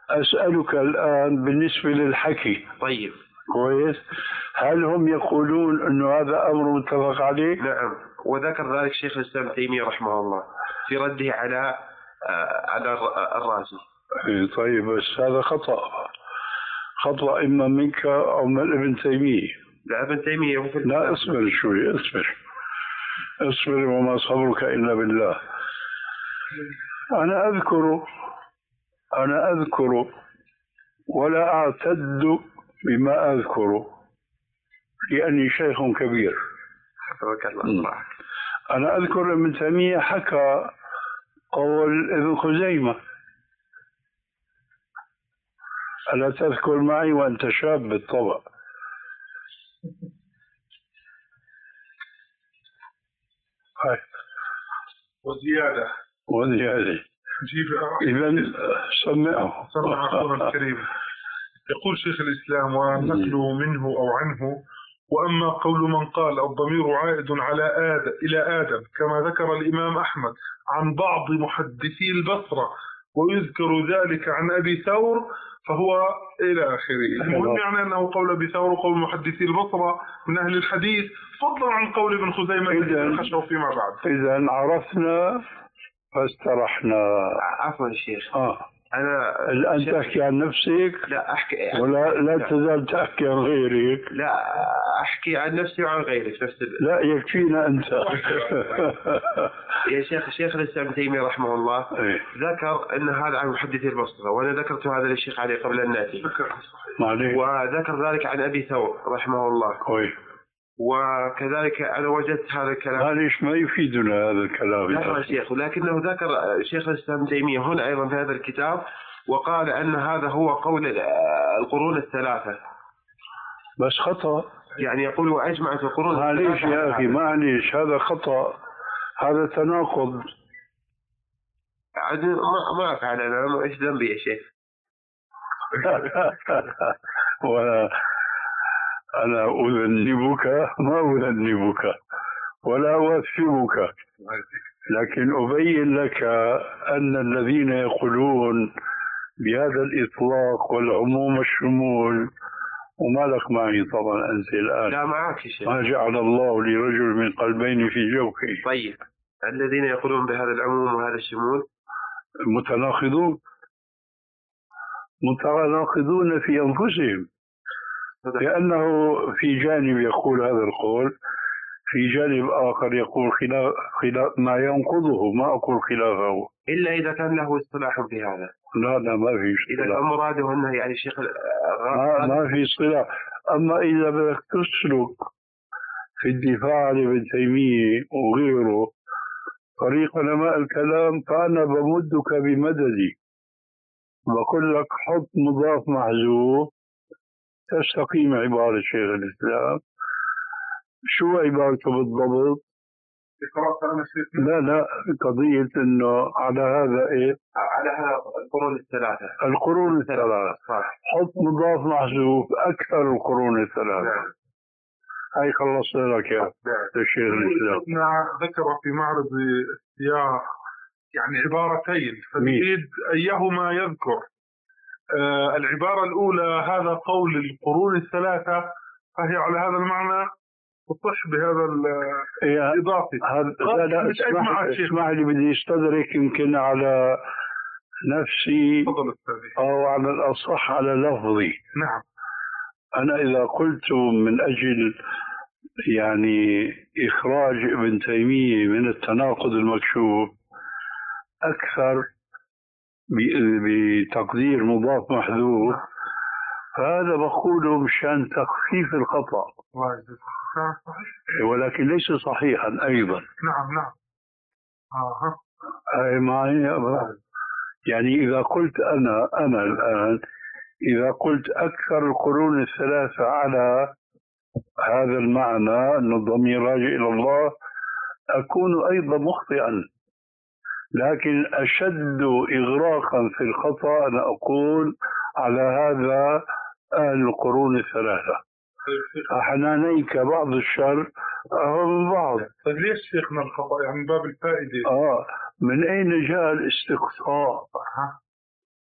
أسألك الآن بالنسبة للحكي. طيب كويس. هل هم يقولون أنه هذا أمر متفق عليه؟ نعم، وذكر ذلك شيخ الإسلام تيمية رحمه الله في رده على على الرازي. طيب بس هذا خطأ، خطأ إما منك أو من ابن تيمية. لا ابن تيمية هو في لا اصبر شوي، اصبر اصبر وما صبرك إلا بالله. أنا أذكر أنا أذكر ولا أعتد بما أذكر لأني شيخ كبير. حفظك الله. أنا أذكر ابن تيمية حكى قول ابن خزيمة، ألا تذكر معي وأنت شاب بالطبع. وزيادة وزيادة إذن سمعه سمع أخونا الكريم. يقول شيخ الإسلام ونقله منه أو عنه: وأما قول من قال الضمير عائد على آدم إلى آدم كما ذكر الإمام أحمد عن بعض محدثي البصرة ويذكر ذلك عن أبي ثور فهو إلى آخره. المهم يعني أنه قول أبي ثور وقول محدثي البصرة من أهل الحديث فضلا عن قول ابن خزيمة الذي خشوا فيما بعد. إذا عرفنا فاسترحنا. عفوا الشيخ. آه. أنا الآن تحكي عن نفسك؟ لا أحكي ولا لا تزال تحكي عن غيرك؟ لا أحكي عن نفسي وعن غيرك نفس ال... لا يكفينا أنت. يا شيخ شيخ الإسلام تيمية رحمه الله إيه؟ ذكر أن هذا عن محدثي البصرة، وأنا ذكرت هذا للشيخ علي قبل أن نأتي، وذكر ذلك عن أبي ثور رحمه الله. كويس. وكذلك أنا وجدت هذا الكلام. معليش ما يفيدنا هذا الكلام لا شيخ، ولكنه ذكر شيخ الإسلام تيمية هنا أيضا في هذا الكتاب وقال أن هذا هو قول القرون الثلاثة. بس خطأ. يعني يقول وأجمعت القرون الثلاثة. معليش يا أخي معليش، هذا خطأ، هذا تناقض. ما ما أفعل أنا، إيش ذنبي يا شيخ؟ ولا أنا أذنبك ما أذنبك ولا أوثبك، لكن أبين لك أن الذين يقولون بهذا الإطلاق والعموم الشمول، وما لك معي طبعا أنت الآن. لا معك يا شيخ. ما جعل الله لرجل من قلبين في جوفه. طيب الذين يقولون بهذا العموم وهذا الشمول متناقضون متناقضون في أنفسهم، لأنه في جانب يقول هذا القول، في جانب آخر يقول خلاف, خلاف ما ينقضه، ما أقول خلافه إلا إذا كان له اصطلاح في هذا. لا لا ما في اصطلاح. إذا كان مراده أنه يعني شيخ ما, ما في اصطلاح. أما إذا بدك تسلك في الدفاع عن ابن تيمية وغيره طريق علماء الكلام فأنا بمدك بمددي، بقول لك حط مضاف محذوف تستقيم عبارة شيخ الإسلام. شو عبارته بالضبط؟ لا لا قضية إنه على هذا إيه؟ على هذا القرون الثلاثة. القرون الثلاثة صح. حط مضاف محذوف أكثر القرون الثلاثة. نعم. هاي خلصنا لك يا شيخ الإسلام. ذكر في معرض السياق يعني عبارتين فنريد أيهما يذكر. آه العبارة الأولى هذا قول القرون الثلاثة فهي على هذا المعنى تصح بهذا الإضافي. لا لا اسمح, اسمح لي بدي استدرك يمكن على نفسي أو على الأصح على لفظي. نعم. أنا إذا قلت من أجل يعني إخراج ابن تيمية من التناقض المكشوف أكثر بتقدير مضاف محذوف، فهذا بقوله مشان تخفيف الخطأ، ولكن ليس صحيحا أيضا. نعم نعم. آه. أي معي يعني إذا قلت أنا أنا الآن إذا قلت أكثر القرون الثلاثة على هذا المعنى أن الضمير راجع إلى الله أكون أيضا مخطئا، لكن أشد إغراقا في الخطأ أنا أقول على هذا أهل القرون الثلاثة. أحنانيك بعض الشر أهو من بعض. طيب ليش شيخنا الخطأ يعني باب الفائدة؟ آه من أين جاء الاستقصاء؟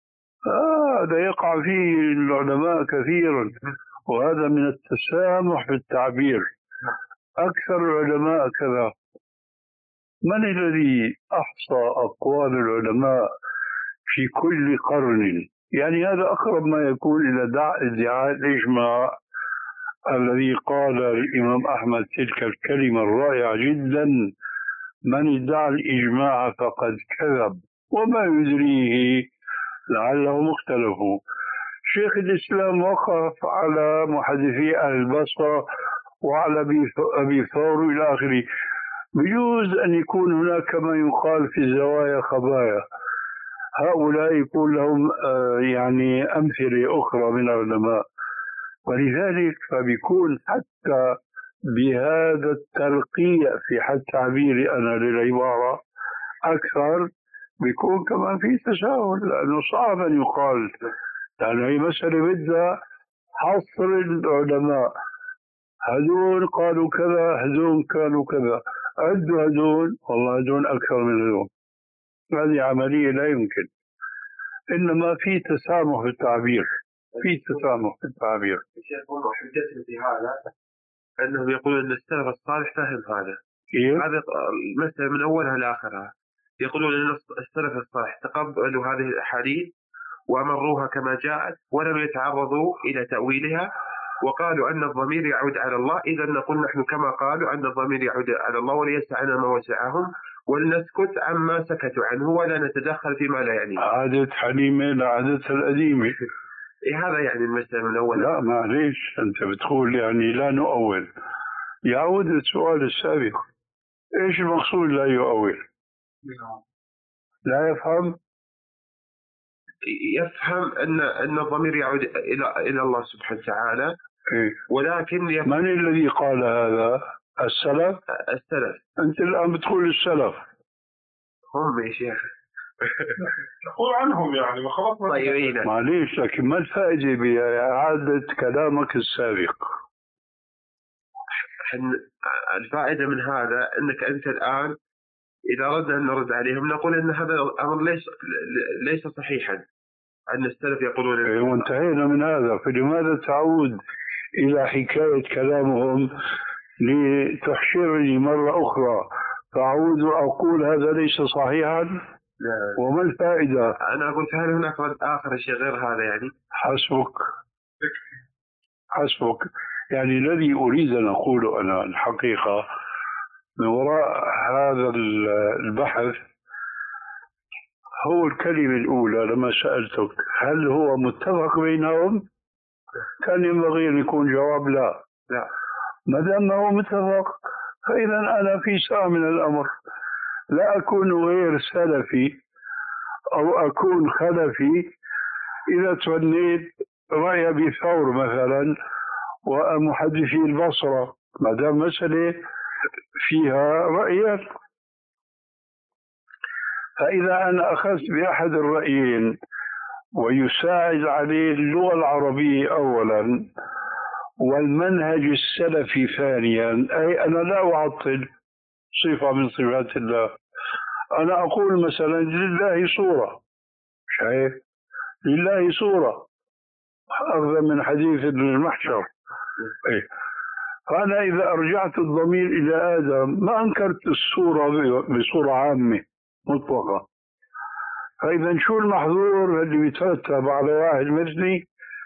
هذا يقع فيه العلماء كثيرا، وهذا من التسامح في التعبير. أكثر العلماء كذا. من الذي أحصى أقوال العلماء في كل قرن؟ يعني هذا أقرب ما يكون إلى ادعاء الإجماع الذي قال الإمام أحمد تلك الكلمة الرائعة جدا: من ادعى الإجماع فقد كذب وما يدريه لعلهم اختلفوا. شيخ الإسلام وقف على محدثي أهل البصرة وعلى أبي ثور إلى آخره. بيجوز أن يكون هناك ما يقال في الزوايا خبايا، هؤلاء يكون لهم يعني أمثلة أخرى من العلماء، ولذلك فبيكون حتى بهذا الترقيع في حد تعبيري أنا للعبارة أكثر بيكون كمان في تساهل، لأنه صعب أن يقال، لأن هي مسألة بدها حصر العلماء. هذول قالوا كذا، هذول كانوا كذا، عدوا هذول، والله هذول أكثر من هذول. هذه عملية لا يمكن، إنما في تسامح في التعبير، في تسامح في التعبير. الشيخ والله حجتهم في هذا أنهم يقولون أن السلف الصالح فهم هذا. إيه؟ هذا المسألة من أولها لآخرها. يقولون أن السلف الصالح تقبلوا هذه الأحاديث وأمروها كما جاءت ولم يتعرضوا إلى تأويلها، وقالوا أن الضمير يعود على الله. إذا نقول نحن كما قالوا أن الضمير يعود على الله وليسعنا ما وسعهم، ولنسكت عما سكتوا عنه ولا نتدخل فيما لا يعنيه. عادة حليمة لعادتها القديمة. إيه هذا يعني المسألة من أول. لا معليش، أنت بتقول يعني لا نؤول. يعود السؤال السابق، إيش المقصود لا يؤول؟ لا يفهم؟ يفهم أن أن الضمير يعود إلى إلى الله سبحانه وتعالى. إيه؟ ولكن يفهم. من الذي قال هذا؟ السلف؟ السلف. أنت الآن بتقول السلف. هم يا شيخ. نقول عنهم يعني ما خلاص. طيب معليش، لكن ما الفائدة بإعادة كلامك السابق؟ الفائدة من هذا أنك أنت الآن إذا أردنا أن نرد عليهم نقول أن هذا الأمر ليس ليس صحيحا، أن السلف يقولون. إيه وانتهينا من هذا، فلماذا تعود إلى حكاية كلامهم لتحشرني مرة أخرى فأعود وأقول هذا ليس صحيحا؟ لا. وما الفائدة؟ أنا قلت هل هناك رد آخر شيء غير هذا يعني؟ حسبك حسبك. يعني الذي أريد أن أقوله أنا الحقيقة من وراء هذا البحث هو الكلمة الأولى لما سألتك هل هو متفق بينهم؟ كان ينبغي أن يكون جواب لا. لا. ما دام هو متفق فإذا أنا في ساعة من الأمر لا أكون غير سلفي أو أكون خلفي إذا توليت رأي أبي ثور مثلا ومحدثي البصرة، ما دام مسألة فيها رأيات. فإذا أنا أخذت بأحد الرأيين ويساعد عليه اللغة العربية أولا والمنهج السلفي ثانيا، أي أنا لا أعطل صفة من صفات الله. أنا أقول مثلا لله صورة، شايف؟ لله صورة أخذ من حديث ابن المحشر. إيه؟ فأنا إذا أرجعت الضمير إلى آدم ما أنكرت الصورة بصورة عامة مطلقة. فإذا شو المحظور اللي بيترتب على واحد مثلي؟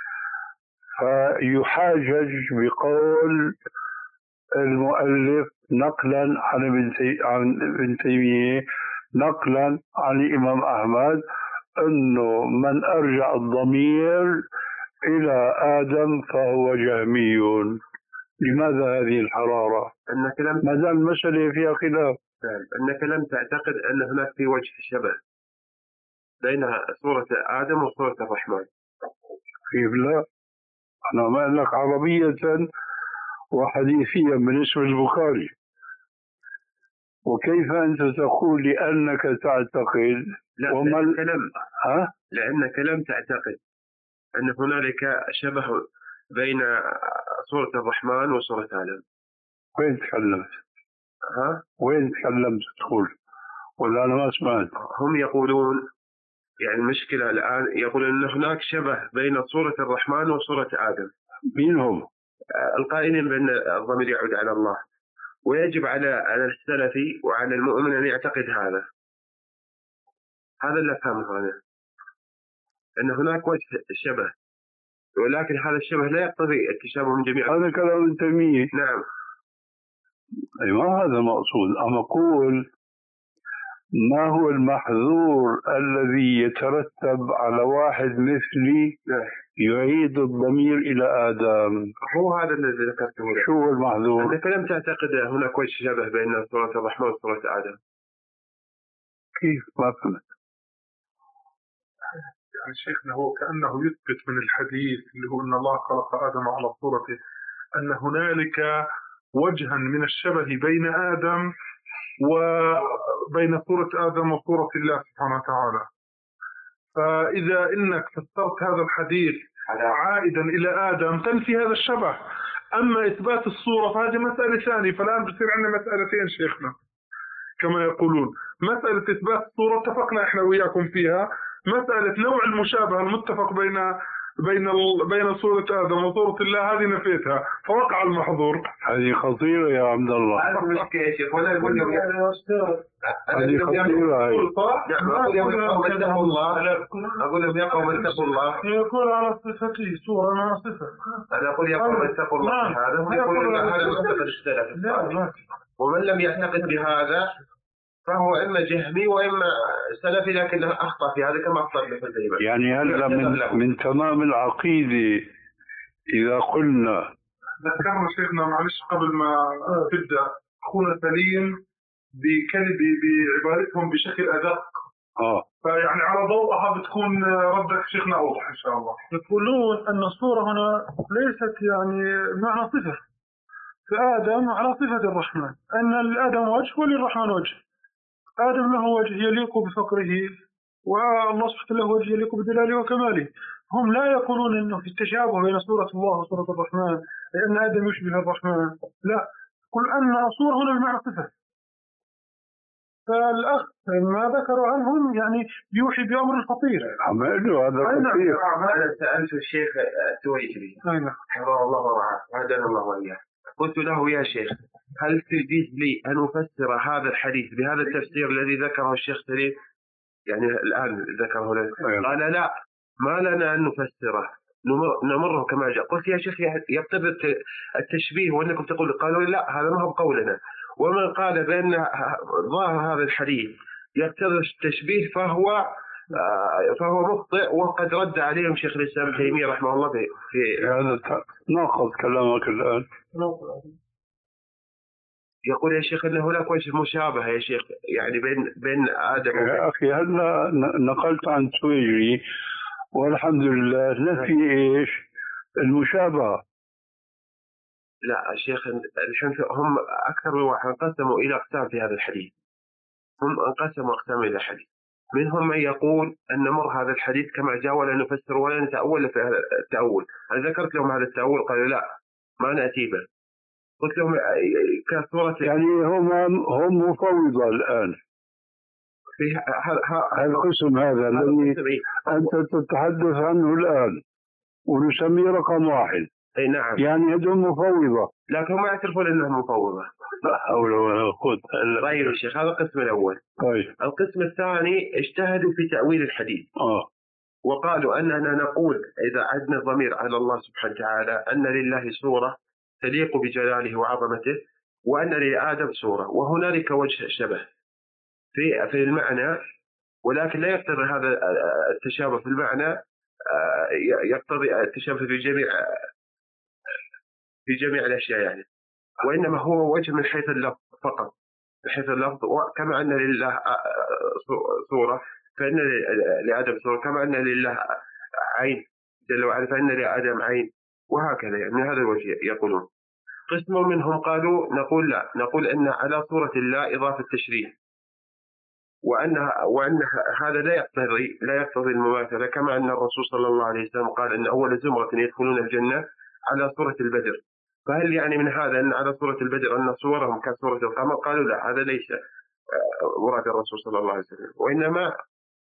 فيحاجج بقول المؤلف نقلا عن ابن تيمية نقلا عن الإمام أحمد أنه من أرجع الضمير إلى آدم فهو جهمي. لماذا هذه الحرارة؟ أنك لم ما دام المسألة فيها خلاف. أنك لم تعتقد أن هناك في وجه شبه بين صورة آدم وصورة الرحمن. كيف لا؟ أنا ما لك عربية وحديثيا بالنسبة للبخاري. وكيف أنت تقول لأنك تعتقد؟ لا وما لأنك لم ها؟ لأنك لم تعتقد أن هنالك شبه بين صورة الرحمن وصورة آدم. وين تكلمت؟ ها؟ وين تكلمت تقول؟ ولا أنا ما سمعت؟ هم يقولون يعني المشكلة الآن يقول أن هناك شبه بين صورة الرحمن وصورة آدم. مين هم؟ القائلين بأن الضمير يعود على الله، ويجب على على السلفي وعلى المؤمن أن يعتقد هذا. هذا اللي أفهمه أنا، أن هناك وجه شبه، ولكن هذا الشبه لا يقتضي التشابه من جميع. هذا كلام ابن تيمية. نعم. أي ما هذا المقصود. أما أقول ما هو المحظور الذي يترتب على واحد مثلي يعيد الضمير إلى آدم؟ هو هذا الذي ذكرته. شو هو المحظور؟ أنك لم تعتقد هناك وجه شبه بين صورة الرحمن وصورة آدم. كيف؟ ما فهمت. يعني شيخنا هو كأنه يثبت من الحديث اللي هو أن الله خلق آدم على صورته أن هنالك وجها من الشبه بين آدم وبين صورة آدم وصورة الله سبحانه وتعالى. فإذا إنك فسرت هذا الحديث عائدا إلى آدم تنفي هذا الشبه. أما إثبات الصورة فهذه مسألة ثانية. فالآن بصير عندنا مسألتين شيخنا كما يقولون. مسألة إثبات الصورة اتفقنا إحنا وياكم فيها. مسألة نوع المشابهة المتفق بين بين بين صورة آدم وصورة الله هذه نفيتها، فوقع المحظور. هذه خطيرة يا عبد الله. هذا مشكلة يا شيخ. ولا أقول لهم هذه خطيرة. هاي أقول لهم يا قوم اتقوا الله. أقول لهم يا قوم اتقوا الله. يقول على صفته صورة مع صفة. أنا أقول يا قوم اتقوا الله هذا، ويقول هذا معتقد السلف. ومن لم يعتقد بهذا فهو إما جهمي وإما سلفي، لكنه أخطأ في هذا كما أخطأ ابن تيمية. يعني هذا من, من تمام العقيدة إذا قلنا. ذكرنا شيخنا معلش قبل ما تبدأ أخونا سليم بكلمة بعبارتهم بشكل أدق. آه. فيعني على ضوءها بتكون ردك شيخنا أوضح إن شاء الله. يقولون أن الصورة هنا ليست يعني معنى صفة في آدم على صفة الرحمن، أن الآدم وجه وللرحمن وجه. آدم له وجه يليق بفقره، والله سبحانه له وجه يليق بجلاله وكماله. هم لا يقولون أنه في التشابه بين صورة الله وصورة الرحمن لأن آدم يشبه الرحمن، لا، قل أن الصورة هنا بمعنى صفة. فالأخ ما ذكروا عنهم يعني يوحي بأمر خطير. عمله هذا خطير. أنا سألت الشيخ التويجري حفظه الله ورعاه وهدانا الله وإياه، قلت له يا شيخ هل تجيز لي أن أفسر هذا الحديث بهذا التفسير الذي ذكره الشيخ سليم؟ يعني الآن ذكره لنا. قال لا، ما لنا أن نفسره، نمر نمره كما جاء. قلت يا شيخ يقتضي التشبيه وأنكم تقولوا. قالوا لا، هذا ما هو قولنا. ومن قال بأن ظاهر هذا الحديث يقتضي التشبيه فهو فهو مخطئ، وقد رد عليهم شيخ الإسلام ابن تيمية رحمه الله في هذا ناقض كلامك الآن. يقول يا شيخ أن هناك وجه مشابهة يا شيخ يعني بين بين آدم يا أخي هلا نقلت عن تويجري والحمد لله نفي إيش المشابهة. لا شيخ الحين هم أكثر من واحد انقسموا إلى أقسام في هذا الحديث. هم انقسموا أقسام إلى الحديث. منهم من يقول أن نمر هذا الحديث كما جاء ولا نفسر ولا نتأول في هذا التأول. أنا ذكرت لهم هذا التأول قالوا لا ما نأتي به. قلت لهم كصورة يعني هم هم مفوضة الآن في هذا القسم هذا الذي أنت تتحدث عنه الآن ونسميه رقم واحد. أي نعم. يعني هذول مفوضة لكن هم يعترفون أنهم مفوضة. لا حول ولا قوة إلا بالله. طيب يا شيخ هذا القسم الأول. طيب. القسم الثاني اجتهدوا في تأويل الحديث. آه. وقالوا أننا نقول إذا عدنا الضمير على الله سبحانه وتعالى أن لله صورة تليق بجلاله وعظمته، وأن لآدم صورة، وهنالك وجه شبه في في المعنى، ولكن لا يقتضي هذا التشابه في المعنى يقتضي التشابه في جميع في جميع الأشياء يعني، وإنما هو وجه من حيث اللفظ فقط، من حيث اللفظ. كما أن لله صورة فإن لآدم صورة، كما أن لله عين جل وعلا فإن لآدم عين، وهكذا يعني من هذا الوجه يقولون. قسم منهم قالوا نقول لا، نقول أن على صورة الله إضافة تشريف، وأن وأن هذا لا يقتضي لا يقتضي المماثلة، كما أن الرسول صلى الله عليه وسلم قال أن أول زمرة يدخلون الجنة على صورة البدر. فهل يعني من هذا أن على صورة البدر أن صورهم كصورة القمر؟ قالوا لا، هذا ليس مراد الرسول صلى الله عليه وسلم، وإنما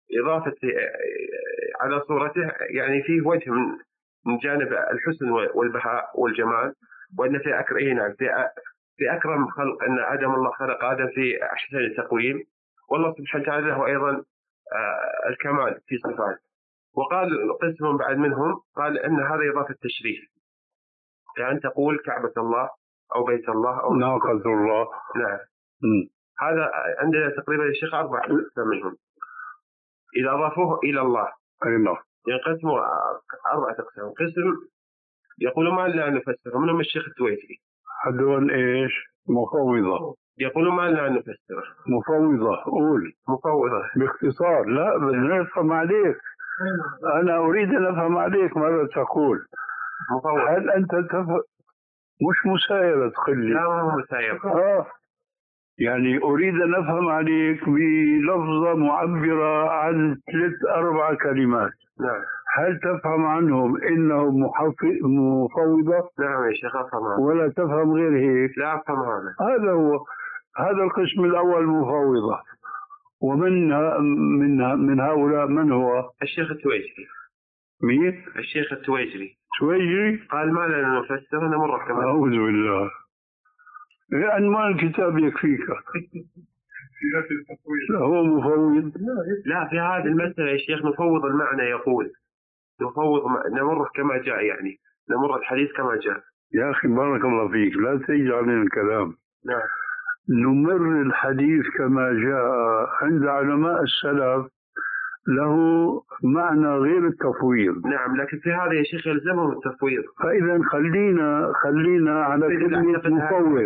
إضافة على صورته يعني فيه وجه من من جانب الحسن والبهاء والجمال، وأن في أكرم نعم في في أكرم خلق أن آدم الله خلق آدم في أحسن تقويم، والله سبحانه وتعالى له أيضا الكمال في صفات. وقال قسم بعد منهم قال أن هذا إضافة تشريف، كأن تقول كعبة الله أو بيت الله أو ناقة الله. نعم. م. هذا عندنا تقريبا يا شيخ أربع أقسام منهم إذا أضافوه إلى الله. أي نعم. ينقسموا أربعة أقسام. قسم يقولوا ما لا نفسره، منهم الشيخ التويسري. هذول إيش؟ مفوضة. يقولوا ما لا نفسره. مفوضة. قول. مفوضة. باختصار. لا بدنا نفهم عليك. أنا أريد أن أفهم عليك ماذا تقول. مفوض. هل أنت تفهم؟ مش مسايرة تقول لي. لا مو مسايرة. آه. يعني أريد أن أفهم عليك بلفظة معبرة عن ثلاث أربع كلمات. نعم. هل تفهم عنهم إنه مفوضة؟ نعم يا شيخ أفهم هذا. ولا تفهم غير هيك؟ لا أفهم هذا. هذا هو. هذا القسم الأول مفوضة. ومن من من هؤلاء من هو؟ الشيخ التويجري. مين؟ الشيخ التويجري. تويجري؟ قال ما لنا نفسر نمر كمان. أعوذ بالله. لأن ما الكتاب يكفيك. هو مفوض. لا في هذه المسألة يا شيخ نفوض المعنى، يقول نفوض نمره كما جاء، يعني نمر الحديث كما جاء. يا أخي بارك الله فيك لا تجعل من الكلام. نعم. نمر الحديث كما جاء عند علماء السلف له معنى غير التفويض. نعم لكن في هذا يا شيخ يلزمهم التفويض. فإذا خلينا خلينا على كلمة مفوض.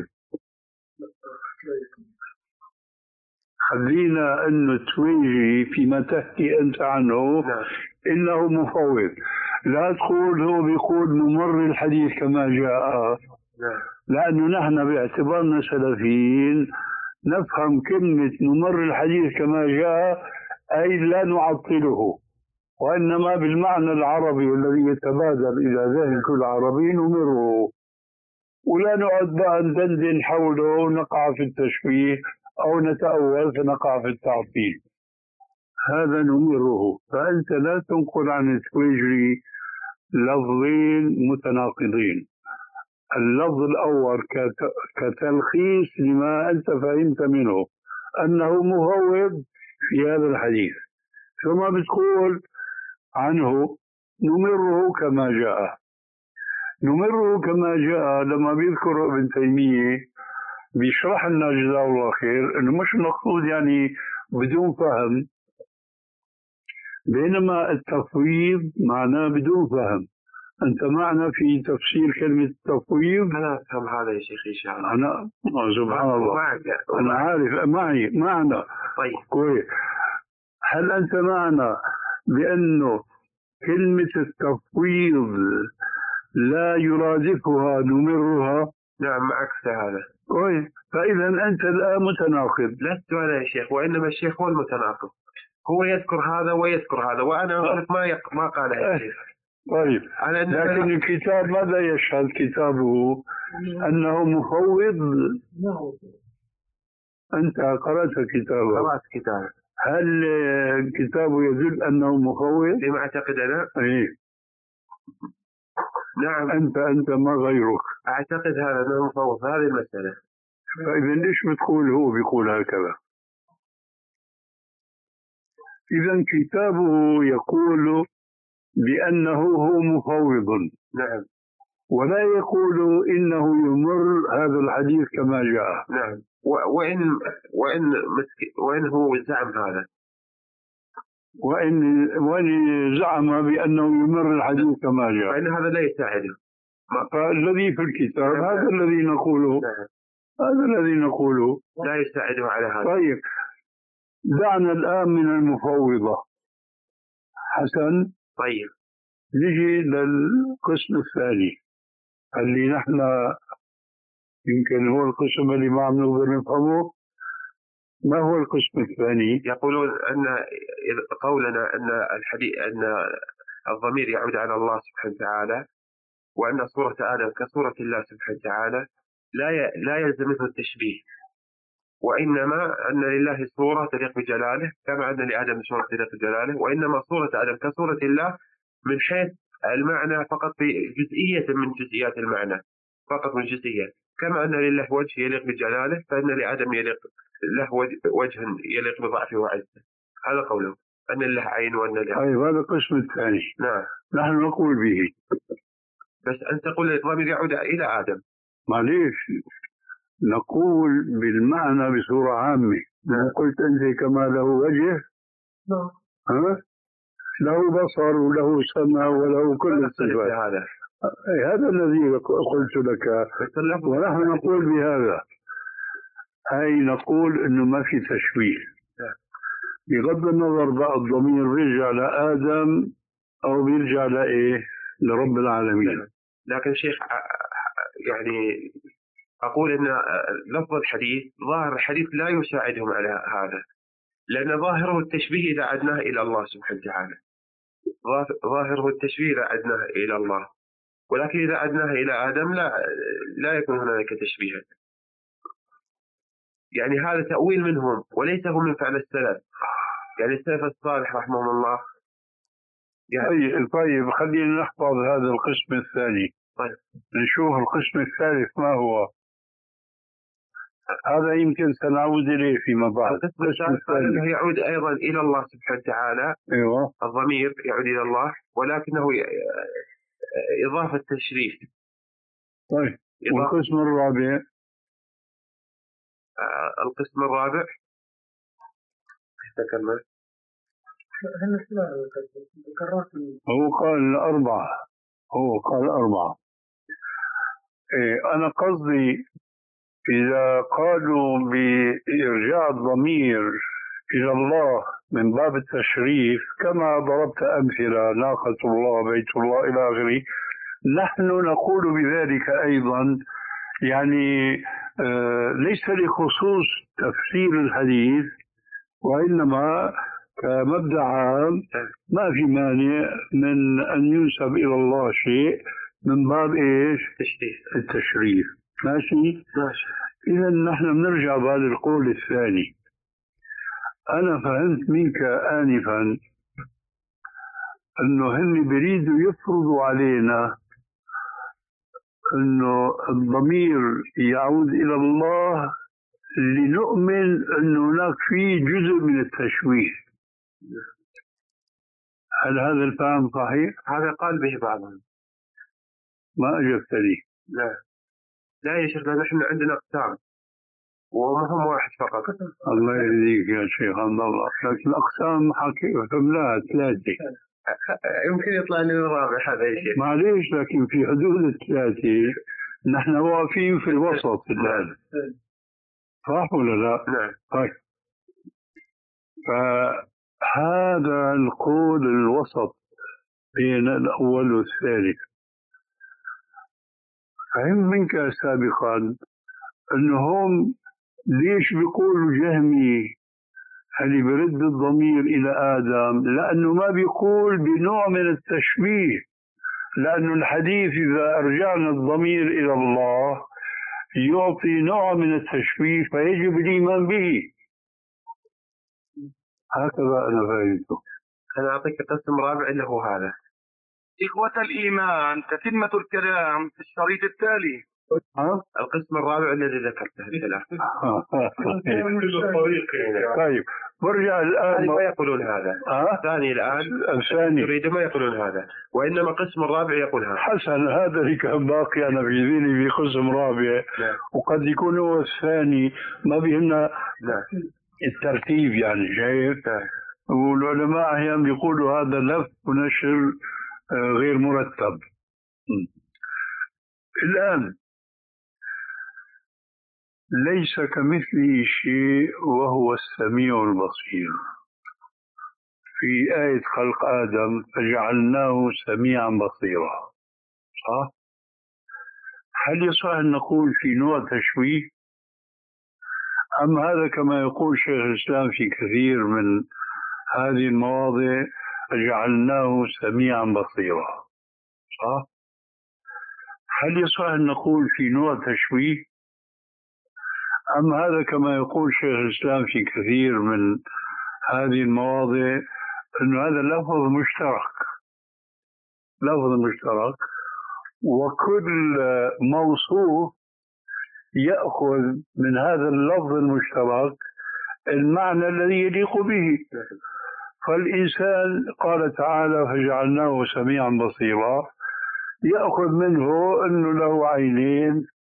خلينا أنه التويجي فيما تحكي أنت عنه نعم. إنه مفوض. لا تقول هو بيقول نمر الحديث كما جاء. نعم. لأنه نحن باعتبارنا سلفيين نفهم كلمة نمر الحديث كما جاء أي لا نعطله، وإنما بالمعنى العربي والذي يتبادر إلى ذهن كل عربي نمره، ولا نقعد بقى ندندن حوله ونقع في التشبيه أو نتأول فنقع في التعطيل. هذا نمره. فأنت لا تنقل عن التويجري لفظين متناقضين. اللفظ الأول كتلخيص لما أنت فهمت منه أنه مفوض في هذا الحديث، ثم بتقول عنه نمره كما جاء. نمره كما جاء لما بيذكر ابن تيمية بيشرح لنا جزاه الله خير انه مش مقصود يعني بدون فهم، بينما التفويض معناه بدون فهم. انت معنا في تفسير كلمة التفويض؟ انا افهم هذا يا شيخ ان شاء الله. انا سبحان الله معك. انا عارف معي معنا. طيب كويس. هل انت معنا بانه كلمة التفويض لا يرادفها نمرها؟ نعم معك في هذا. كويس. فإذا أنت الآن متناقض. لست أنا يا شيخ، وإنما الشيخ هو المتناقض، هو يذكر هذا ويذكر هذا، وأنا أقول لك ما يق... ما قاله يا شيخ. طيب أنا لكن الكتاب ماذا يشهد كتابه؟ أنه مفوض. أنت قرأت كتابه؟ قرأت كتابه. هل كتابه يدل أنه مفوض؟ لما أعتقد أنا؟ إيه. نعم. أنت أنت ما غيرك. أعتقد هذا أنه مفوض هذه المسألة. فإذا ليش بتقول هو بيقول هكذا؟ إذا كتابه يقول بأنه هو مفوض. نعم. ولا يقول إنه يمر هذا الحديث كما جاء. نعم. وإن وإن مسك... وإن هو زعم هذا، وإن وإن زعم بأنه يمر الحديث كما جاء، فإن هذا لا يساعده. فالذي في الكتاب نعم. هذا الذي نقوله. نعم. هذا الذي نقوله لا يساعده على هذا. طيب دعنا الآن من المفوضة. حسن. طيب نجي للقسم الثاني اللي نحن يمكن هو القسم اللي ما عم نقدر نفهمه. ما هو القسم الثاني؟ يقولون أن قولنا أن الحديث أن الضمير يعود على الله سبحانه وتعالى، وأن صورة آدم كصورة الله سبحانه وتعالى لا لا يلزم منه التشبيه. وإنما أن لله صورة تليق بجلاله كما أن لآدم صورة تليق بجلاله، وإنما صورة آدم كصورة الله من حيث المعنى فقط في جزئية من جزئيات المعنى، فقط من جزئية، كما أن لله وجه يليق بجلاله فإن لآدم يليق له وجه يليق بضعفه وعزه. هذا قوله أن لله عين وأن له. طيب هذا القسم الثاني. نعم. نحن نقول به. بس أنت تقول الضمير يعود إلى آدم. معليش، نقول بالمعنى بصورة عامة. نعم. قلت أنت كما له وجه. نعم. ها؟ له بصر وله سمع وله كل الصفات. هذا هذا الذي قلت لك، ونحن نقول بهذا، أي نقول إنه ما في تشبيه. بغض النظر بقى الضمير بيرجع لآدم أو بيرجع لإيه؟ لرب العالمين. لكن شيخ يعني أقول إن لفظ الحديث ظاهر الحديث لا يساعدهم على هذا، لأن ظاهره التشبيه إذا عدناه إلى الله سبحانه وتعالى، ظاهره التشبيه إذا عدناه إلى الله، ولكن إذا عدناه إلى آدم لا لا يكون هناك تشبيها. يعني هذا تأويل منهم وليس هو من فعل السلف، يعني السلف الصالح رحمه الله. يعني طيب طيب خلينا نحفظ هذا القسم الثاني. طيب نشوف القسم الثالث ما هو. هذا يمكن سنعود إليه فيما بعد. القسم الثالث يعود أيضا إلى الله سبحانه وتعالى. أيوة. الضمير يعود إلى الله ولكنه إضافة تشريف. طيب والقسم الرابع. آه القسم الرابع تكمل. هو قال أربعة. هو قال أربعة. إيه أنا قصدي إذا قالوا بإرجاع الضمير إلى الله من باب التشريف كما ضربت أمثلة ناقة الله بيت الله إلى آخره، نحن نقول بذلك أيضا، يعني آه ليس لخصوص تفسير الحديث، وإنما كمبدأ عام ما في مانع من أن ينسب إلى الله شيء من باب إيش؟ التشريف. ماشي؟ ماشي. إذا نحن بنرجع بعد القول الثاني. أنا فهمت منك آنفا أنه هن بيريدوا يفرضوا علينا أنه الضمير يعود إلى الله لنؤمن أن هناك فيه جزء من التشويه. هل هذا الفهم صحيح؟ هذا قال به بعضهم. ما أجبتني. لا لا يا شيخ، نحن عندنا أقسام وما هم واحد فقط. الله يهديك يا شيخ عبد الله، لكن الأقسام حقيقة لا ثلاثة. يمكن يطلع لنا الرابع هذا يا شيخ. معليش، لكن في حدود الثلاثة نحن واقفين في الوسط الآن. صح ولا لا؟ نعم. طيب فهذا القول الوسط بين الأول والثالث. فهم منك سابقا أنهم ليش بيقولوا جهمي اللي برد الضمير إلى آدم؟ لأنه ما بيقول بنوع من التشبيه، لأنه الحديث إذا أرجعنا الضمير إلى الله يعطي نوع من التشبيه فيجب الإيمان به. هكذا أنا فهمته. أنا أعطيك قسم رابع اللي هو هذا. إخوة الإيمان، تتمة الكلام في الشريط التالي. ها؟ القسم الرابع الذي ذكرته الثلاثة. طيب برجع الآن. ما يقولون هذا. الثاني الآن الثاني يريد ما يقولون هذا، وإنما قسم الرابع يقول هذا. حسن، هذا اللي كان باقي أنا في ذهني في قسم رابع. لا. وقد يكون هو الثاني ما بيهمنا الترتيب، يعني شايف. والعلماء أحيانا بيقولوا هذا لف ونشر غير مرتب. الآن ليس كمثله شيء وهو السميع البصير. في آية خلق آدم فجعلناه سميعا بصيرا، صح؟ هل يصح أن نقول في نوع تشويه؟ أم هذا كما يقول شيخ الإسلام في كثير من هذه المواضع فجعلناه سميعا بصيرا، صح؟ هل يصح أن نقول في نوع تشويه؟ أما هذا كما يقول شيخ الإسلام في كثير من هذه المواضع أن هذا لفظ مشترك، لفظ مشترك، وكل موصوف يأخذ من هذا اللفظ المشترك المعنى الذي يليق به. فالإنسان قال تعالى فجعلناه سميعا بصيرا، يأخذ منه أنه له عينين